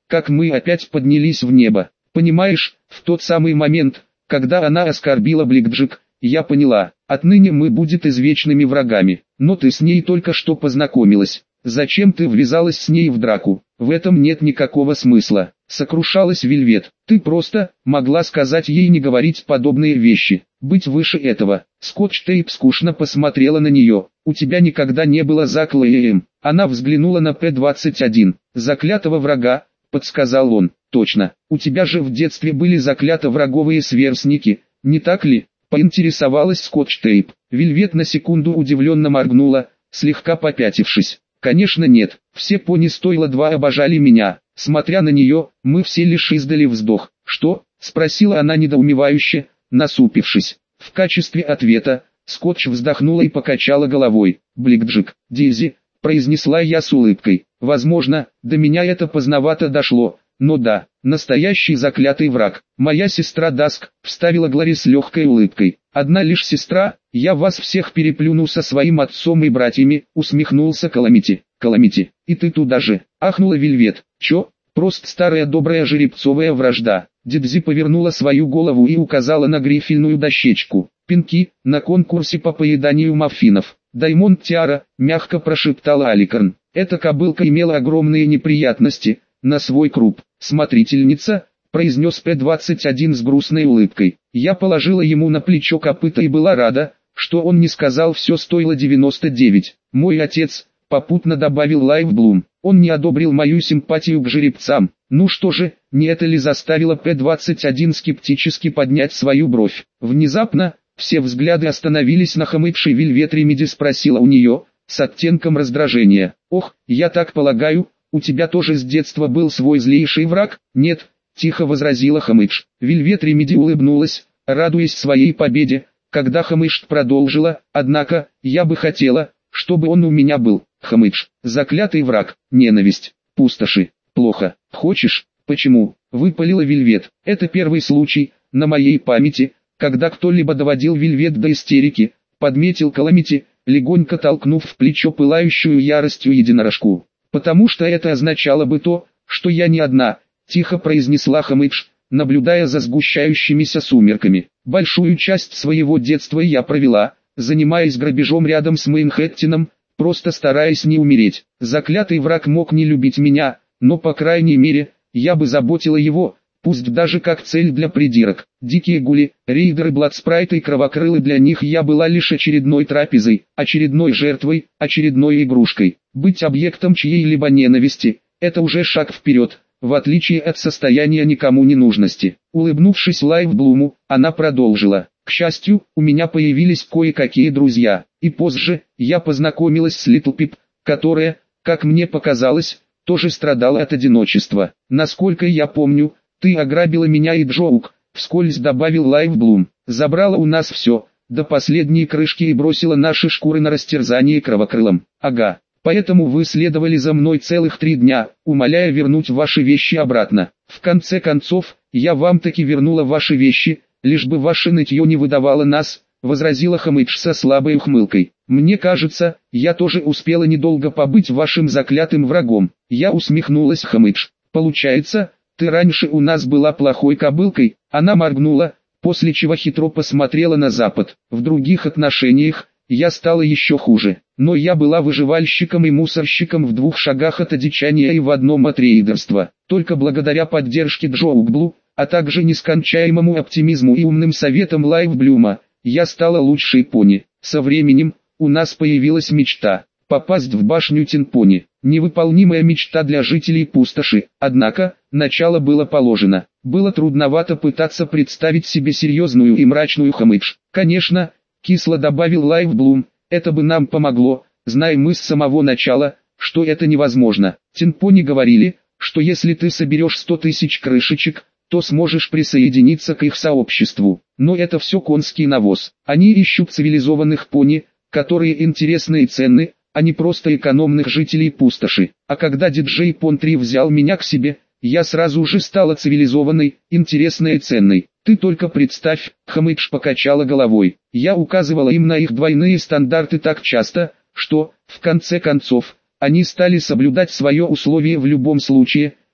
как мы опять поднялись в небо. Понимаешь, в тот самый момент, когда она оскорбила Блэкджек, я поняла, отныне мы будем извечными врагами. Но ты с ней только что познакомилась. Зачем ты ввязалась с ней в драку? В этом нет никакого смысла. Сокрушалась Вельвет. Ты просто могла сказать ей не говорить подобные вещи. Быть выше этого. Скотч-тейп скучно посмотрела на нее. У тебя никогда не было заклеем. Она взглянула на П двадцать один. Заклятого врага, подсказал он. Точно. У тебя же в детстве были заклято враговые сверстники, не так ли? Поинтересовалась Скотч-тейп. Вельвет на секунду удивленно моргнула, слегка попятившись. Конечно нет, все пони стоило два обожали меня. Смотря на нее, мы все лишь издали вздох. Что? Спросила она недоумевающе, насупившись. В качестве ответа, Скотч вздохнула и покачала головой. Блэкджек, Дейзи, произнесла я с улыбкой. Возможно, до меня это поздновато дошло, но да, настоящий заклятый враг. Моя сестра Даск, вставила Глори с легкой улыбкой. Одна лишь сестра, я вас всех переплюну со своим отцом и братьями, усмехнулся Каламити. Каламити, и ты туда же, ахнула Вельвет. Чё? Просто старая добрая жеребцовая вражда. Дидзи повернула свою голову и указала на грифельную дощечку. Пинки, на конкурсе по поеданию маффинов. Даймонд Тиара, мягко прошептала Аликорн. Эта кобылка имела огромные неприятности на свой круп. Смотрительница, произнес П двадцать один с грустной улыбкой. Я положила ему на плечо копыта и была рада, что он не сказал все стоило девяносто девять. Мой отец, попутно добавил Лайвблум, он не одобрил мою симпатию к жеребцам. Ну что же, не это ли заставило П двадцать один скептически поднять свою бровь? Внезапно, все взгляды остановились на хмыкшей Вельвет. Ремеди спросила у нее, с оттенком раздражения. Ох, я так полагаю, у тебя тоже с детства был свой злейший враг? Нет, тихо возразила Хмыкш. Вельвет Ремеди улыбнулась, радуясь своей победе, когда Хмыкш продолжила, однако, я бы хотела, чтобы он у меня был. Хмыкш, заклятый враг, ненависть, пустоши, плохо. Хочешь? Почему? Выпалила Вельвет. Это первый случай, на моей памяти, когда кто-либо доводил Вельвет до истерики, подметил Каламити, легонько толкнув в плечо пылающую яростью единорожку. Потому что это означало бы то, что я не одна, тихо произнесла Хмыкш, наблюдая за сгущающимися сумерками. Большую часть своего детства я провела, занимаясь грабежом рядом с Мейнхэттеном, просто стараясь не умереть. Заклятый враг мог не любить меня, но по крайней мере, я бы заботила его, пусть даже как цель для придирок. Дикие гули, рейдеры, бладспрайты и кровокрылы, для них я была лишь очередной трапезой, очередной жертвой, очередной игрушкой. Быть объектом чьей-либо ненависти – это уже шаг вперед, в отличие от состояния никому не нужности. Улыбнувшись Лайвблуму, она продолжила. К счастью, у меня появились кое-какие друзья, и позже, я познакомилась с Литл Пип, которая, как мне показалось, тоже страдала от одиночества. Насколько я помню, ты ограбила меня и Джоук, вскользь добавил Лайвблум. Забрала у нас все, до последней крышки, и бросила наши шкуры на растерзание кровокрылом. Ага, поэтому вы следовали за мной целых три дня, умоляя вернуть ваши вещи обратно. В конце концов, я вам таки вернула ваши вещи, лишь бы ваше нытье не выдавало нас, возразила Хмыкш со слабой ухмылкой. Мне кажется, я тоже успела недолго побыть вашим заклятым врагом. Я усмехнулась. Хмыкш, получается, ты раньше у нас была плохой кобылкой? Она моргнула, после чего хитро посмотрела на запад. В других отношениях, я стала еще хуже, но я была выживальщиком и мусорщиком в двух шагах от одичания и в одном от рейдерства. Только благодаря поддержке Джоукблу, а также нескончаемому оптимизму и умным советам Лайвблюма, я стала лучшей пони. Со временем, у нас появилась мечта – попасть в башню Тинпони. Невыполнимая мечта для жителей пустоши, однако, начало было положено. Было трудновато пытаться представить себе серьезную и мрачную Хмыкш. Конечно, кисло добавил Лайвблум, это бы нам помогло, зная мы с самого начала, что это невозможно. Тинпони говорили, что если ты соберешь сто тысяч крышечек, то сможешь присоединиться к их сообществу. Но это все конский навоз. Они ищут цивилизованных пони, которые интересны и ценны, а не просто экономных жителей пустоши. А когда диджей Пон три взял меня к себе, я сразу же стала цивилизованной, интересной и ценной. Ты только представь, Хмыкш покачала головой. Я указывала им на их двойные стандарты так часто, что, в конце концов, они стали соблюдать свое условие в любом случае,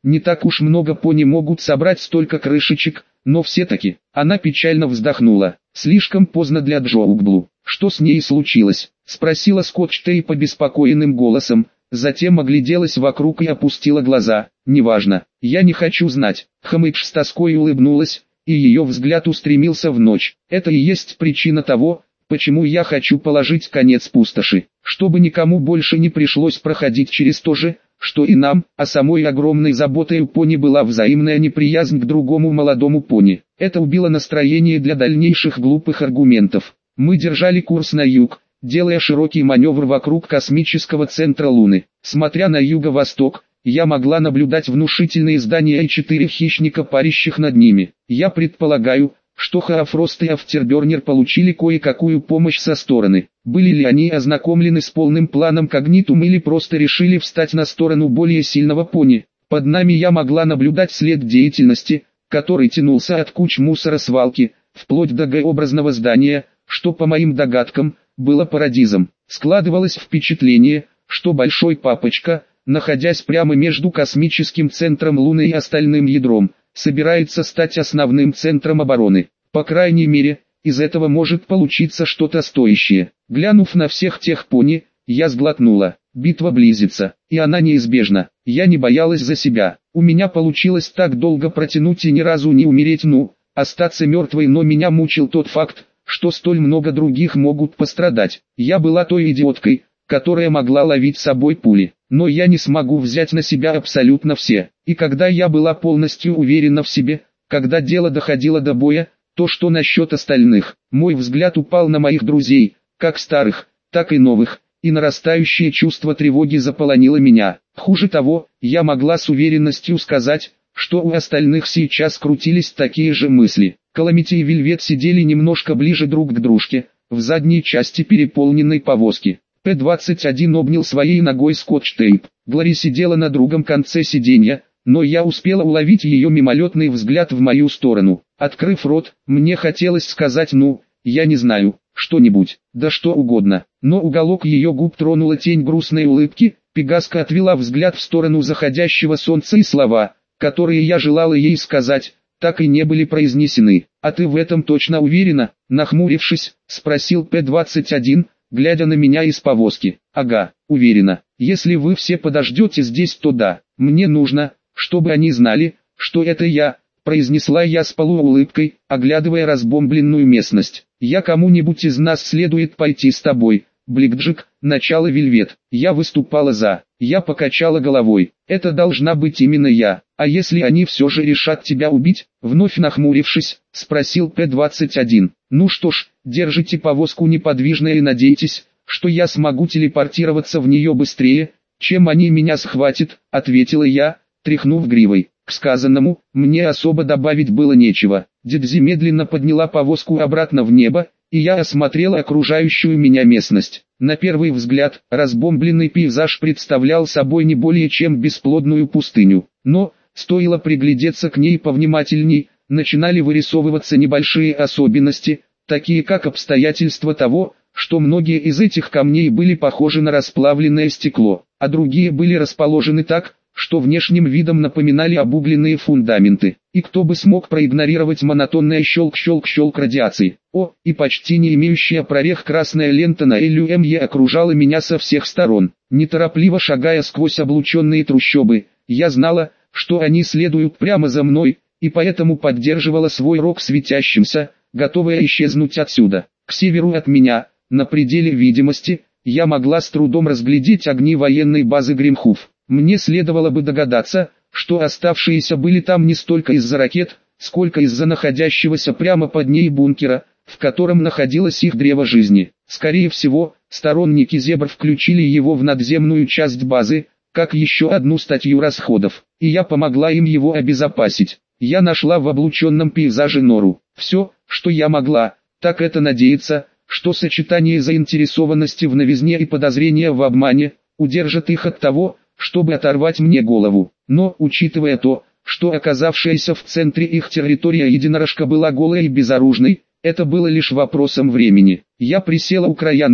Не так уж много пони могут собрать столько крышечек, но все-таки. Она печально вздохнула. Слишком поздно для Джоугблу. Что с ней случилось? Спросила Скотч-Тейп обеспокоенным голосом. Затем огляделась вокруг и опустила глаза. «Неважно, я не хочу знать». Хомыч с тоской улыбнулась, и ее взгляд устремился в ночь. «Это и есть причина того, почему я хочу положить конец пустоши, чтобы никому больше не пришлось проходить через то же, что и нам, а самой огромной заботой у пони была взаимная неприязнь к другому молодому пони. Это убило настроение для дальнейших глупых аргументов. Мы держали курс на юг, делая широкий маневр вокруг космического центра Луны. Смотря на юго-восток, я могла наблюдать внушительные здания и четыре хищника, парящих над ними. Я предполагаю, что Хаофрост и Афтербернер получили кое-какую помощь со стороны. Были ли они ознакомлены с полным планом Когнитум или просто решили встать на сторону более сильного пони? Под нами я могла наблюдать след деятельности, который тянулся от куч мусора свалки, вплоть до Г-образного здания, что, по моим догадкам, было парадизом. Складывалось впечатление, что Большой Папочка, находясь прямо между космическим центром Луны и остальным ядром, собирается стать основным центром обороны. По крайней мере, из этого может получиться что-то стоящее. Глянув на всех тех пони, я сглотнула. Битва близится, и она неизбежна. Я не боялась за себя. У меня получилось так долго протянуть и ни разу не умереть, ну, остаться мертвой, но меня мучил тот факт, что столь много других могут пострадать. Я была той идиоткой, которая могла ловить с собой пули. Но я не смогу взять на себя абсолютно все. И когда я была полностью уверена в себе, когда дело доходило до боя, то что насчет остальных? Мой взгляд упал на моих друзей, как старых, так и новых, и нарастающее чувство тревоги заполонило меня. Хуже того, я могла с уверенностью сказать, что у остальных сейчас крутились такие же мысли. Каламити и Вельвет сидели немножко ближе друг к дружке, в задней части переполненной повозки. П двадцать один обнял своей ногой Скотч-Тейп. Глори сидела на другом конце сиденья, но я успела уловить ее мимолетный взгляд в мою сторону. Открыв рот, мне хотелось сказать «ну, я не знаю, что-нибудь, да что угодно». Но уголок ее губ тронула тень грустной улыбки, Пегаска отвела взгляд в сторону заходящего солнца, и слова, которые я желала ей сказать, так и не были произнесены. «А ты в этом точно уверена?» Нахмурившись, спросил П двадцать один, глядя на меня из повозки. «Ага, уверена. Если вы все подождете здесь, то да. Мне нужно, чтобы они знали, что это я», произнесла я с полуулыбкой, оглядывая разбомбленную местность. «Я кому-нибудь из нас следует пойти с тобой, Бликджик», начало Вельвет. Я выступала за. Я покачала головой. «Это должна быть именно я. А если они все же решат тебя убить?» Вновь нахмурившись, спросил П двадцать один. «Ну что ж, держите повозку неподвижно и надейтесь, что я смогу телепортироваться в нее быстрее, чем они меня схватят», ответила я, тряхнув гривой. К сказанному, мне особо добавить было нечего. Дидзи медленно подняла повозку обратно в небо, и я осмотрел окружающую меня местность. На первый взгляд, разбомбленный пейзаж представлял собой не более чем бесплодную пустыню. Но, стоило приглядеться к ней повнимательней, начинали вырисовываться небольшие особенности, такие как обстоятельства того, что многие из этих камней были похожи на расплавленное стекло, а другие были расположены так, что внешним видом напоминали обугленные фундаменты. И кто бы смог проигнорировать монотонное щелк-щелк-щелк радиации. О, и почти не имеющая прорех красная лента на ЛЮМЕ окружала меня со всех сторон. Неторопливо шагая сквозь облученные трущобы, я знала, что они следуют прямо за мной, и поэтому поддерживала свой рог светящимся, готовая исчезнуть отсюда. К северу от меня, на пределе видимости, я могла с трудом разглядеть огни военной базы Гримхуф. Мне следовало бы догадаться, что оставшиеся были там не столько из-за ракет, сколько из-за находящегося прямо под ней бункера, в котором находилось их древо жизни. Скорее всего, сторонники Зебр включили его в надземную часть базы, как еще одну статью расходов, и я помогла им его обезопасить. Я нашла в облученном пейзаже нору. Все, что я могла, так это надеяться, что сочетание заинтересованности в новизне и подозрения в обмане удержит их от того, чтобы оторвать мне голову. Но, учитывая то, что оказавшаяся в центре их территория единорожка была голой и безоружной, это было лишь вопросом времени. Я присела у края норы,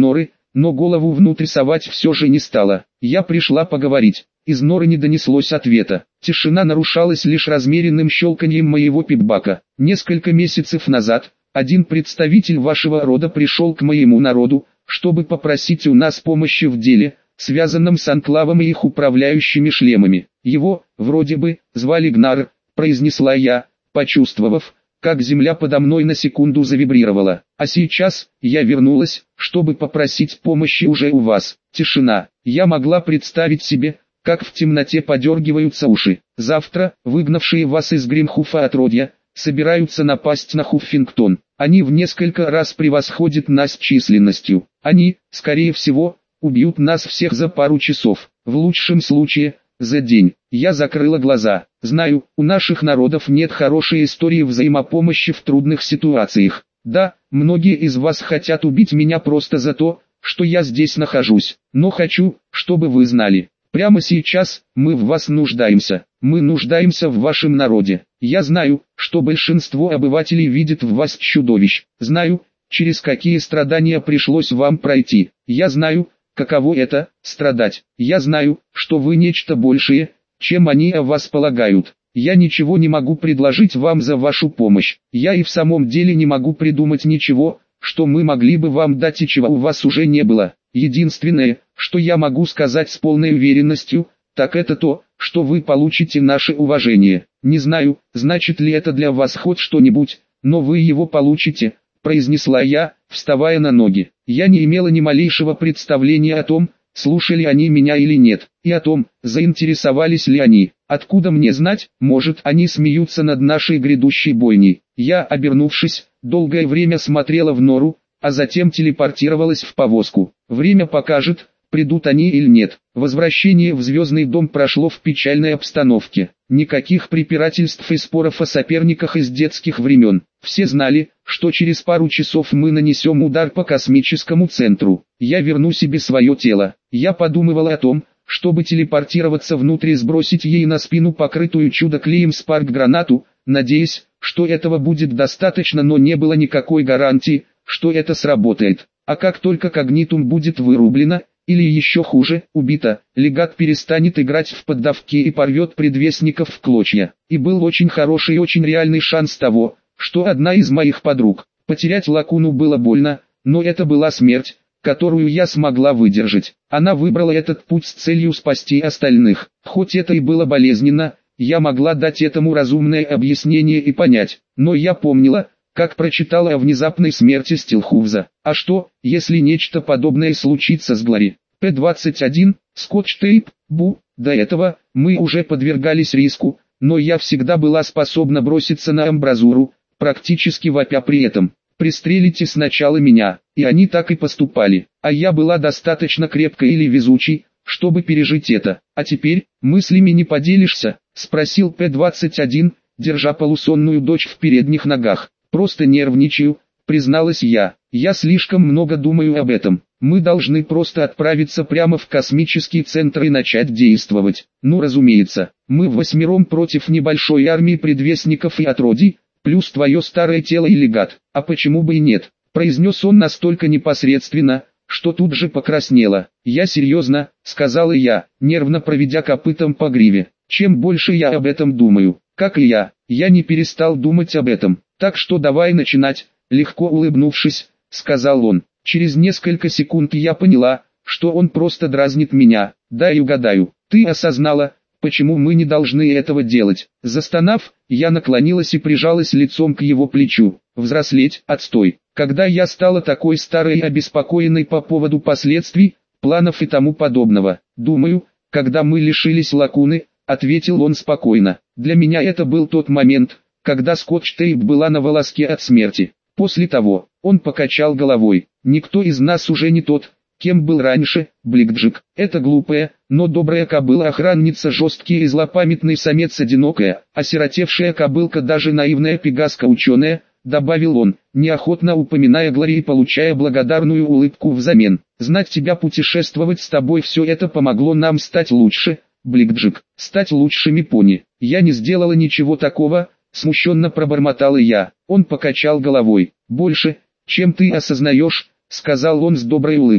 но голову внутрь совать все же не стала. Я пришла поговорить. Из норы не донеслось ответа. Тишина нарушалась лишь размеренным щелканьем моего пипбака. Несколько месяцев назад, один представитель вашего рода пришел к моему народу, чтобы попросить у нас помощи в деле, связанном с анклавом и их управляющими шлемами. Его, вроде бы, звали Гнар, произнесла я, почувствовав, как земля подо мной на секунду завибрировала. А сейчас, я вернулась, чтобы попросить помощи уже у вас. Тишина. Я могла представить себе, как в темноте подергиваются уши. Завтра, выгнавшие вас из Гримхуфа отродья, собираются напасть на Хуффингтон. Они в несколько раз превосходят нас численностью. Они, скорее всего, убьют нас всех за пару часов. В лучшем случае, за день. Я закрыла глаза. Знаю, у наших народов нет хорошей истории взаимопомощи в трудных ситуациях. Да, многие из вас хотят убить меня просто за то, что я здесь нахожусь. Но хочу, чтобы вы знали. Прямо сейчас, мы в вас нуждаемся. Мы нуждаемся в вашем народе. Я знаю, что большинство обывателей видит в вас чудовищ. Знаю, через какие страдания пришлось вам пройти. Я знаю, каково это – страдать. Я знаю, что вы нечто большее, чем они о вас полагают. Я ничего не могу предложить вам за вашу помощь. Я и в самом деле не могу придумать ничего, что мы могли бы вам дать и чего у вас уже не было. Единственное, что я могу сказать с полной уверенностью, так это то, что вы получите наше уважение. Не знаю, значит ли это для вас хоть что-нибудь, но вы его получите, произнесла я, вставая на ноги. Я не имела ни малейшего представления о том, слушали они меня или нет, и о том, заинтересовались ли они. Откуда мне знать, может, они смеются над нашей грядущей бойней. Я, обернувшись, долгое время смотрела в нору, а затем телепортировалась в повозку. Время покажет, придут они или нет. Возвращение в Звездный дом прошло в печальной обстановке. Никаких препирательств и споров о соперниках из детских времен. Все знали, что через пару часов мы нанесем удар по космическому центру. Я верну себе свое тело. Я подумывала о том, чтобы телепортироваться внутрь и сбросить ей на спину покрытую чудо-клеем спарк-гранату, надеясь, что этого будет достаточно, но не было никакой гарантии, что это сработает. А как только когнитум будет вырублено, или еще хуже, убито, легат перестанет играть в поддавки и порвет предвестников в клочья. И был очень хороший и очень реальный шанс того, что одна из моих подруг. Потерять Лакуну было больно, но это была смерть, которую я смогла выдержать. Она выбрала этот путь с целью спасти остальных. Хоть это и было болезненно, я могла дать этому разумное объяснение и понять, но я помнила, как прочитала о внезапной смерти Стилхувза. А что, если нечто подобное случится с Глори? П двадцать один, скотч-тейп, бу, до этого, мы уже подвергались риску, но я всегда была способна броситься на амбразуру, практически вопя при этом. Пристрелите сначала меня, и они так и поступали, а я была достаточно крепкой или везучей, чтобы пережить это. А теперь, мыслями не поделишься, спросил П двадцать один, держа полусонную дочь в передних ногах. Просто нервничаю, призналась я. Я слишком много думаю об этом. Мы должны просто отправиться прямо в космический центр и начать действовать. Ну разумеется, мы восьмером против небольшой армии предвестников и отродий, плюс твое старое тело и легат. А почему бы и нет? Произнес он настолько непосредственно, что тут же покраснела. Я серьезно, сказала я, нервно проведя копытом по гриве. Чем больше я об этом думаю, как и я, я не перестал думать об этом. Так что давай начинать, легко улыбнувшись, сказал он. Через несколько секунд я поняла, что он просто дразнит меня. Дай угадаю, ты осознала, почему мы не должны этого делать? Застонав, я наклонилась и прижалась лицом к его плечу. Взрослеть, отстой. Когда я стала такой старой и обеспокоенной по поводу последствий, планов и тому подобного. Думаю, когда мы лишились Лакуны, ответил он спокойно. Для меня это был тот момент, когда Скотч-Тейп была на волоске от смерти. После того, он покачал головой. Никто из нас уже не тот, кем был раньше, Бликджик. Это глупая, но добрая кобыла-охранница, жесткий и злопамятный самец-одинокая, осиротевшая кобылка, даже наивная пегаска-ученая, добавил он, неохотно упоминая Глори и получая благодарную улыбку взамен. Знать тебя, путешествовать с тобой, все это помогло нам стать лучше, Бликджик, стать лучшими пони. Я не сделала ничего такого, смущенно пробормотала я. Он покачал головой. Больше, чем ты осознаешь, сказал он с доброй улыбкой.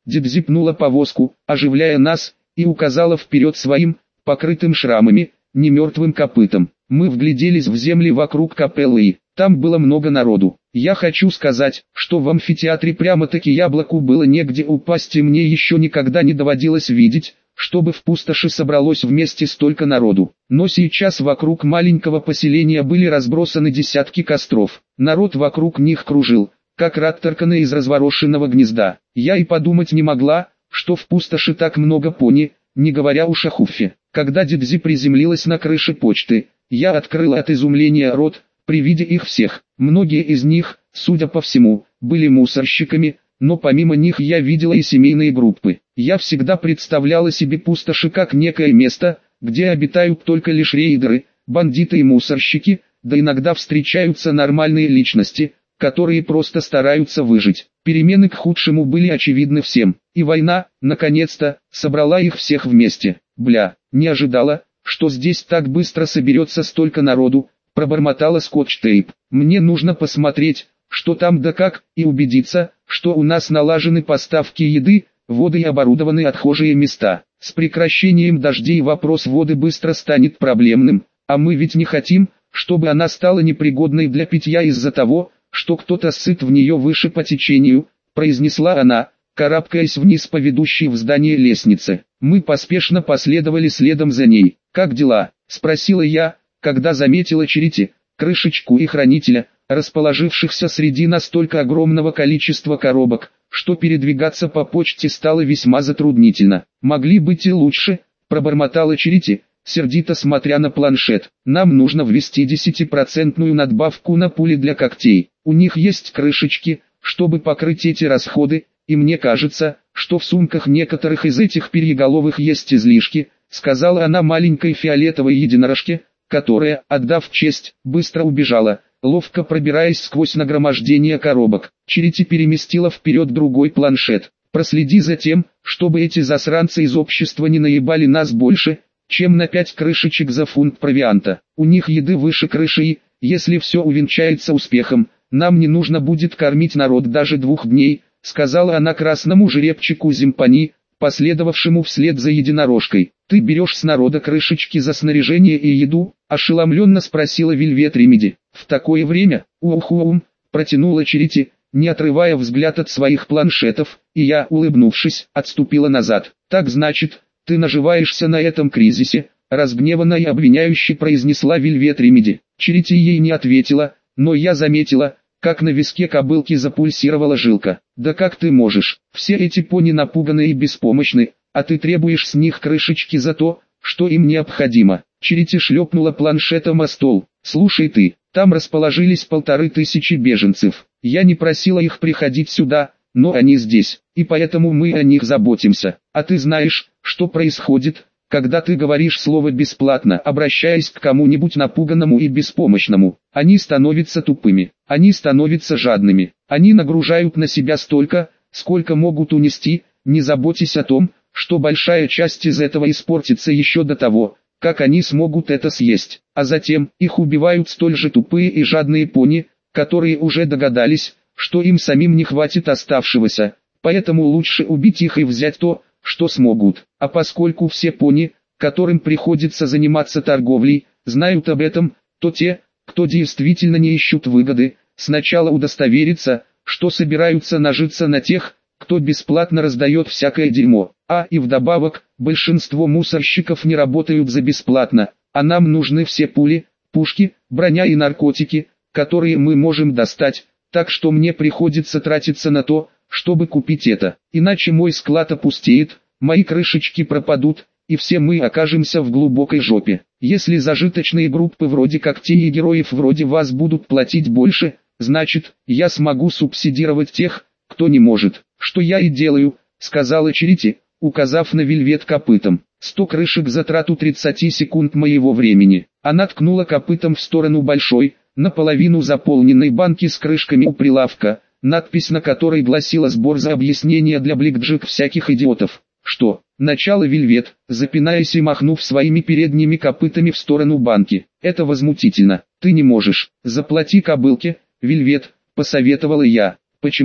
Дидзи пнула повозку, оживляя нас, и указала вперед своим, покрытым шрамами, немертвым копытом. Мы вгляделись в земли вокруг капеллы и, там было много народу. Я хочу сказать, что в амфитеатре прямо-таки яблоку было негде упасть, и мне еще никогда не доводилось видеть, чтобы в пустоши собралось вместе столько народу. Но сейчас вокруг маленького поселения были разбросаны десятки костров. Народ вокруг них кружил, как раттарканы из разворошенного гнезда. Я и подумать не могла, что в пустоши так много пони, не говоря уж о Хуффе. Когда Дидзи приземлилась на крыше почты, я открыла от изумления рот, при виде их всех. Многие из них, судя по всему, были мусорщиками, но помимо них я видела и семейные группы. Я всегда представляла себе пустоши как некое место, где обитают только лишь рейдеры, бандиты и мусорщики, да иногда встречаются нормальные личности, которые просто стараются выжить. Перемены к худшему были очевидны всем, и война, наконец-то, собрала их всех вместе. Бля, не ожидала, что здесь так быстро соберется столько народу, пробормотала Скотч-Тейп. Мне нужно посмотреть, что там да как, и убедиться, что у нас налажены поставки еды, воды и оборудованы отхожие места. С прекращением дождей вопрос воды быстро станет проблемным, а мы ведь не хотим, чтобы она стала непригодной для питья из-за того, что кто-то ссыт в нее выше по течению, произнесла она, карабкаясь вниз по ведущей в здание лестнице. Мы поспешно последовали следом за ней. «Как дела?» – спросила я, когда заметила Черити, крышечку и хранителя, расположившихся среди настолько огромного количества коробок, что передвигаться по почте стало весьма затруднительно. «Могли быть и лучше», – пробормотала Черити, сердито смотря на планшет. «Нам нужно ввести десятипроцентную надбавку на пули для когтей. У них есть крышечки, чтобы покрыть эти расходы, и мне кажется, что в сумках некоторых из этих перьеголовых есть излишки», — сказала она маленькой фиолетовой единорожке, которая, отдав честь, быстро убежала, ловко пробираясь сквозь нагромождение коробок. Черити переместила вперед другой планшет. «Проследи за тем, чтобы эти засранцы из общества не наебали нас больше, чем на пять крышечек за фунт провианта. У них еды выше крыши и, если все увенчается успехом, нам не нужно будет кормить народ даже двух дней», — сказала она красному жеребчику Зимпани, последовавшему вслед за единорожкой. «Ты берешь с народа крышечки за снаряжение и еду?» — ошеломленно спросила Вельвет Ремеди. «В такое время, ухуум», — протянула Черити, не отрывая взгляд от своих планшетов, и я, улыбнувшись, отступила назад. «Так значит, ты наживаешься на этом кризисе?» — разгневанно и обвиняюще произнесла Вельвет Ремеди. Черити ей не ответила, но я заметила, как на виске кобылки запульсировала жилка. «Да как ты можешь? Все эти пони напуганы и беспомощны, а ты требуешь с них крышечки за то, что им необходимо». Черити шлепнула планшетом о стол. «Слушай ты, там расположились полторы тысячи беженцев. Я не просила их приходить сюда, но они здесь, и поэтому мы о них заботимся. А ты знаешь, что происходит, когда ты говоришь слово «бесплатно», обращаясь к кому-нибудь напуганному и беспомощному? Они становятся тупыми, они становятся жадными, они нагружают на себя столько, сколько могут унести, не заботясь о том, что большая часть из этого испортится еще до того, как они смогут это съесть. А затем их убивают столь же тупые и жадные пони, которые уже догадались, что им самим не хватит оставшегося, поэтому лучше убить их и взять то, что смогут. А поскольку все пони, которым приходится заниматься торговлей, знают об этом, то те, кто действительно не ищут выгоды, сначала удостоверятся, что собираются нажиться на тех, кто бесплатно раздает всякое дерьмо. А и вдобавок, большинство мусорщиков не работают за бесплатно, а нам нужны все пули, пушки, броня и наркотики, которые мы можем достать, так что мне приходится тратиться на то, чтобы купить это. Иначе мой склад опустеет, мои крышечки пропадут, и все мы окажемся в глубокой жопе. Если зажиточные группы вроде когтей и героев вроде вас будут платить больше, значит, я смогу субсидировать тех, кто не может. «Что я и делаю», — сказала Черити, указав на Вельвет копытом. «Сто крышек за трату тридцати секунд моего времени». Она ткнула копытом в сторону большой, наполовину заполненной банки с крышками у прилавка, надпись на которой гласила «Сбор за объяснение для бликджик всяких идиотов». «Что?» — начало Вельвет, запинаясь и махнув своими передними копытами в сторону банки. «Это возмутительно. Ты не можешь. Заплати кобылке, Вельвет», — посоветовала я. «Почему?» —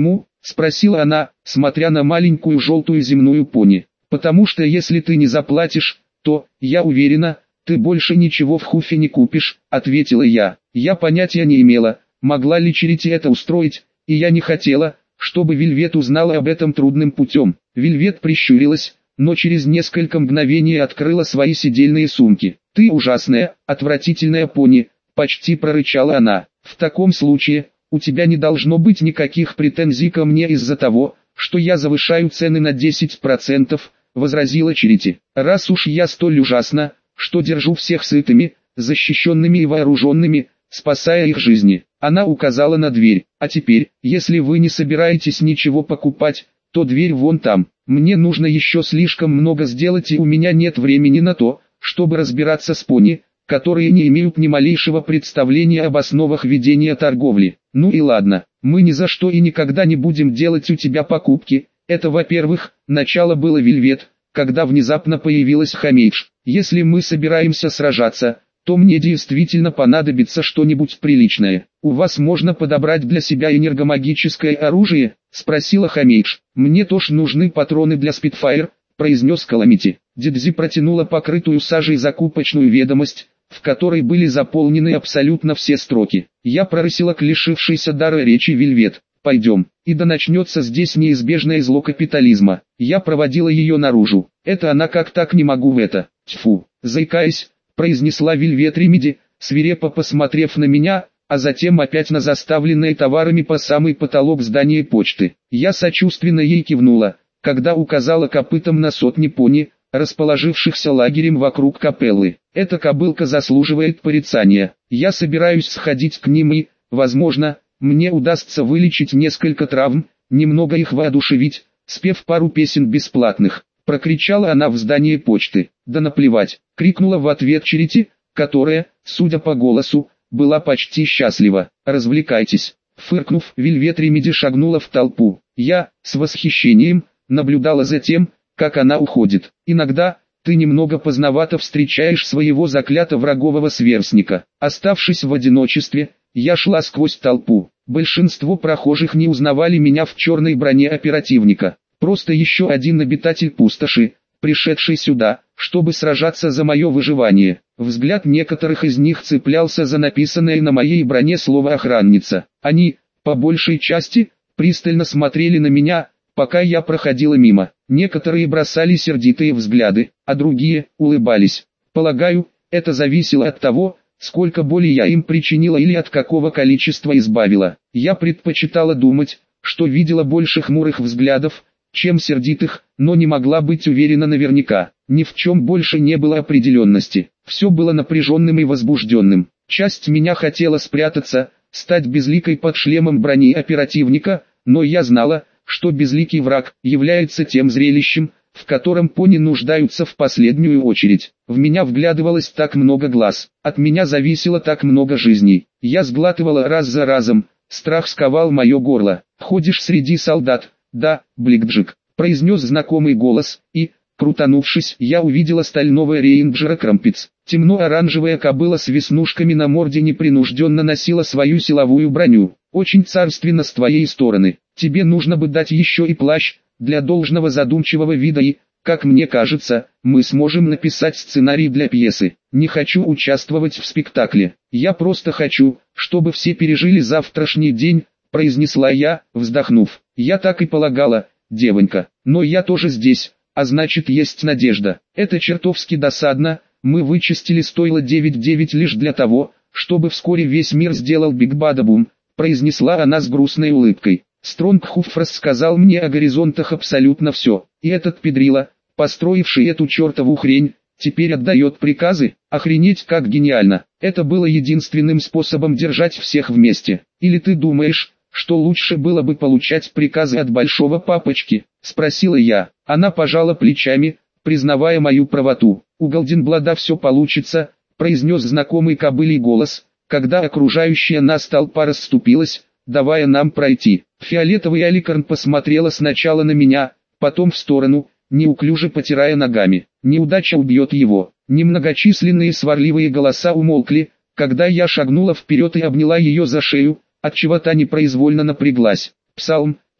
спросила она, смотря на маленькую желтую земную пони. Потому что если ты не заплатишь, то, я уверена, ты больше ничего в Хуфе не купишь, ответила я. Я понятия не имела, могла ли Черити это устроить, и я не хотела, чтобы Вельвет узнала об этом трудным путем. Вельвет прищурилась, но через несколько мгновений открыла свои сидельные сумки. «Ты ужасная, отвратительная пони», — почти прорычала она. «В таком случае, у тебя не должно быть никаких претензий ко мне из-за того, что я завышаю цены на десять процентов», — возразила Черити. «Раз уж я столь ужасна, что держу всех сытыми, защищенными и вооруженными, спасая их жизни». Она указала на дверь. «А теперь, если вы не собираетесь ничего покупать, то дверь вон там. Мне нужно еще слишком много сделать, и у меня нет времени на то, чтобы разбираться с пони, которые не имеют ни малейшего представления об основах ведения торговли. Ну и ладно, мы ни за что и никогда не будем делать у тебя покупки». Это, во-первых, начало было Вельвет, когда внезапно появилась Хамейдж. «Если мы собираемся сражаться, то мне действительно понадобится что-нибудь приличное. У вас можно подобрать для себя энергомагическое оружие?» — спросила Хамейдж. «Мне тоже нужны патроны для Спитфайр», — произнес Каламити. Дидзи протянула покрытую сажей закупочную ведомость, в которой были заполнены абсолютно все строки. Я прорысила к лишившейся дара речи Вельвет. «Пойдем, и да начнется здесь неизбежное зло капитализма». Я проводила ее наружу. «Это она как так не могу в это, тьфу», заикаясь, произнесла Вельвет Ремеди, свирепо посмотрев на меня, а затем опять на заставленные товарами по самый потолок здания почты. Я сочувственно ей кивнула, когда указала копытом на сотни пони, расположившихся лагерем вокруг капеллы. «Эта кобылка заслуживает порицания. Я собираюсь сходить к ним и, возможно, мне удастся вылечить несколько травм, немного их воодушевить, спев пару песен бесплатных», — прокричала она в здании почты. «Да наплевать», — крикнула в ответ Черити, которая, судя по голосу, была почти счастлива. «Развлекайтесь». Фыркнув, Вельвет Ремеди шагнула в толпу. Я, с восхищением, наблюдала за тем, как она уходит. «Иногда, ты немного поздновато встречаешь своего заклятого врагового сверстника». Оставшись в одиночестве, я шла сквозь толпу. Большинство прохожих не узнавали меня в черной броне оперативника. Просто еще один обитатель пустоши, пришедший сюда, чтобы сражаться за мое выживание. Взгляд некоторых из них цеплялся за написанное на моей броне слово «охранница». Они, по большей части, пристально смотрели на меня, пока я проходила мимо. Некоторые бросали сердитые взгляды, а другие улыбались. Полагаю, это зависело от того, сколько боли я им причинила или от какого количества избавила. Я предпочитала думать, что видела больше хмурых взглядов, чем сердитых, но не могла быть уверена наверняка. Ни в чем больше не было определенности. Все было напряженным и возбужденным. Часть меня хотела спрятаться, стать безликой под шлемом брони оперативника, но я знала, что безликий враг является тем зрелищем, в котором пони нуждаются в последнюю очередь. В меня вглядывалось так много глаз, от меня зависело так много жизней. Я сглатывала раз за разом, страх сковал мое горло. «Ходишь среди солдат?» «Да, Бликджик», — произнес знакомый голос, и, крутанувшись, я увидела стального рейнджера Крампиц. Темно-оранжевая кобыла с веснушками на морде непринужденно носила свою силовую броню. «Очень царственно с твоей стороны. Тебе нужно бы дать еще и плащ, для должного задумчивого вида и, как мне кажется, мы сможем написать сценарий для пьесы. Не хочу участвовать в спектакле. Я просто хочу, чтобы все пережили завтрашний день», — произнесла я, вздохнув. «Я так и полагала, девонька, но я тоже здесь, а значит есть надежда. Это чертовски досадно, мы вычистили стойло девять девять лишь для того, чтобы вскоре весь мир сделал биг-бада-бум», — произнесла она с грустной улыбкой. «Стронгхуф рассказал мне о горизонтах абсолютно все, и этот педрила, построивший эту чертову хрень, теперь отдает приказы. Охренеть, как гениально. Это было единственным способом держать всех вместе. Или ты думаешь, что лучше было бы получать приказы от большого папочки?» — спросила я. Она пожала плечами, признавая мою правоту. «У Голденблада все получится», — произнес знакомый кобылий голос, когда окружающая нас толпа расступилась, давая нам пройти. Фиолетовый Аликорн посмотрела сначала на меня, потом в сторону, неуклюже потирая ногами. «Неудача убьет его». Немногочисленные сварливые голоса умолкли, когда я шагнула вперед и обняла ее за шею, отчего та непроизвольно напряглась. «Псалм»,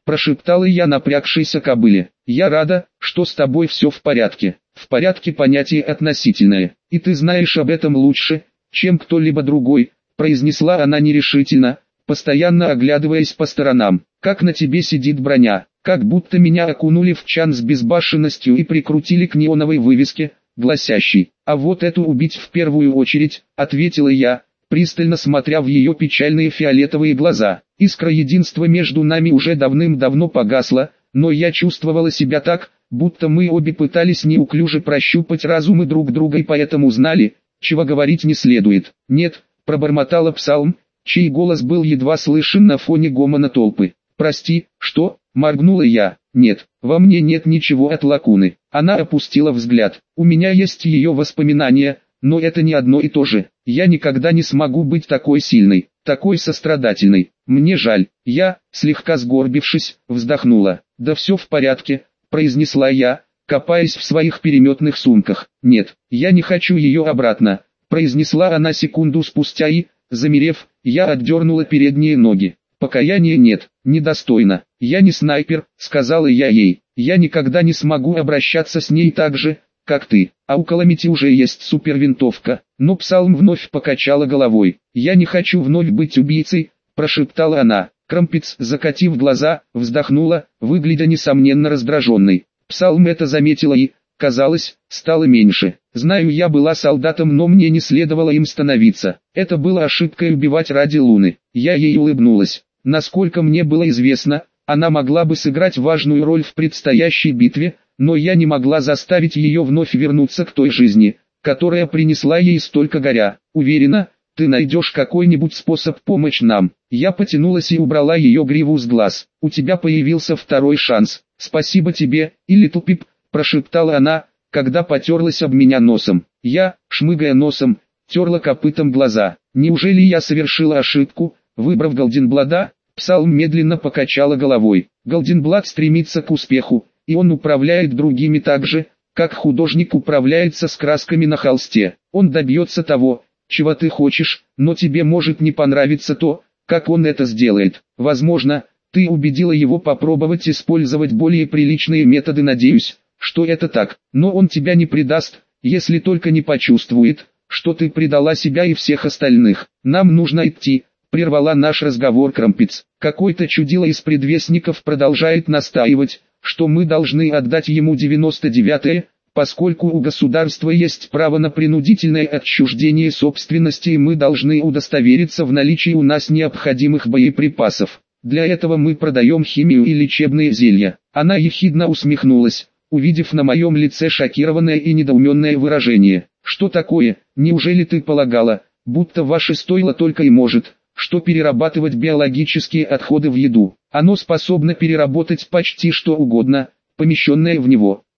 прошептала я напрягшейся кобыле. Я рада, что с тобой все в порядке. В порядке понятие относительное, и ты знаешь об этом лучше, чем кто-либо другой, произнесла она нерешительно, постоянно оглядываясь по сторонам. Как на тебе сидит броня, как будто меня окунули в чан с безбашенностью и прикрутили к неоновой вывеске, гласящей: «А вот эту убить в первую очередь», ответила я, пристально смотря в ее печальные фиолетовые глаза. Искра единства между нами уже давным-давно погасла, но я чувствовала себя так, будто мы обе пытались неуклюже прощупать разумы друг друга и поэтому знали, чего говорить не следует. «Нет», пробормотала Псалм, чей голос был едва слышен на фоне гомона толпы. «Прости, что?» – моргнула я. «Нет, во мне нет ничего от Лакуны». Она опустила взгляд. «У меня есть ее воспоминания, но это не одно и то же. Я никогда не смогу быть такой сильной, такой сострадательной. Мне жаль». Я, слегка сгорбившись, вздохнула. «Да все в порядке», – произнесла я, копаясь в своих переметных сумках. «Нет, я не хочу ее обратно», – произнесла она секунду спустя и, замерев, я отдернула передние ноги. «Покаяния нет, недостойно. Я не снайпер», — сказала я ей. «Я никогда не смогу обращаться с ней так же, как ты. А у Каламити уже есть супервинтовка». Но Псалм вновь покачала головой. «Я не хочу вновь быть убийцей», — прошептала она. Крампец, закатив глаза, вздохнула, выглядя несомненно раздраженной. Псалм это заметила и, казалось, стало меньше. «Знаю, я была солдатом, но мне не следовало им становиться. Это было ошибкой убивать ради Луны». Я ей улыбнулась. Насколько мне было известно, она могла бы сыграть важную роль в предстоящей битве, но я не могла заставить ее вновь вернуться к той жизни, которая принесла ей столько горя. «Уверена, ты найдешь какой-нибудь способ помочь нам». Я потянулась и убрала ее гриву с глаз. «У тебя появился второй шанс. Спасибо тебе, и Литл Пип», прошептала она, когда потерлась об меня носом. Я, шмыгая носом, терла копытом глаза. «Неужели я совершила ошибку, выбрав Голденблада?» Псалм медленно покачала головой. «Голденблад стремится к успеху, и он управляет другими так же, как художник управляется с красками на холсте. Он добьется того, чего ты хочешь, но тебе может не понравиться то, как он это сделает. Возможно, ты убедила его попробовать использовать более приличные методы. Надеюсь, что это так, но он тебя не предаст, если только не почувствует, что ты предала себя и всех остальных. Нам нужно идти», — прервала наш разговор Крампец. «Какой-то чудило из предвестников продолжает настаивать, что мы должны отдать ему девяносто девятое, поскольку у государства есть право на принудительное отчуждение собственности, и мы должны удостовериться в наличии у нас необходимых боеприпасов. Для этого мы продаем химию и лечебные зелья». Она ехидно усмехнулась, увидев на моем лице шокированное и недоуменное выражение. «Что такое? Неужели ты полагала, будто ваше стойло только и может, что перерабатывать биологические отходы в еду? Оно способно переработать почти что угодно, помещенное в него.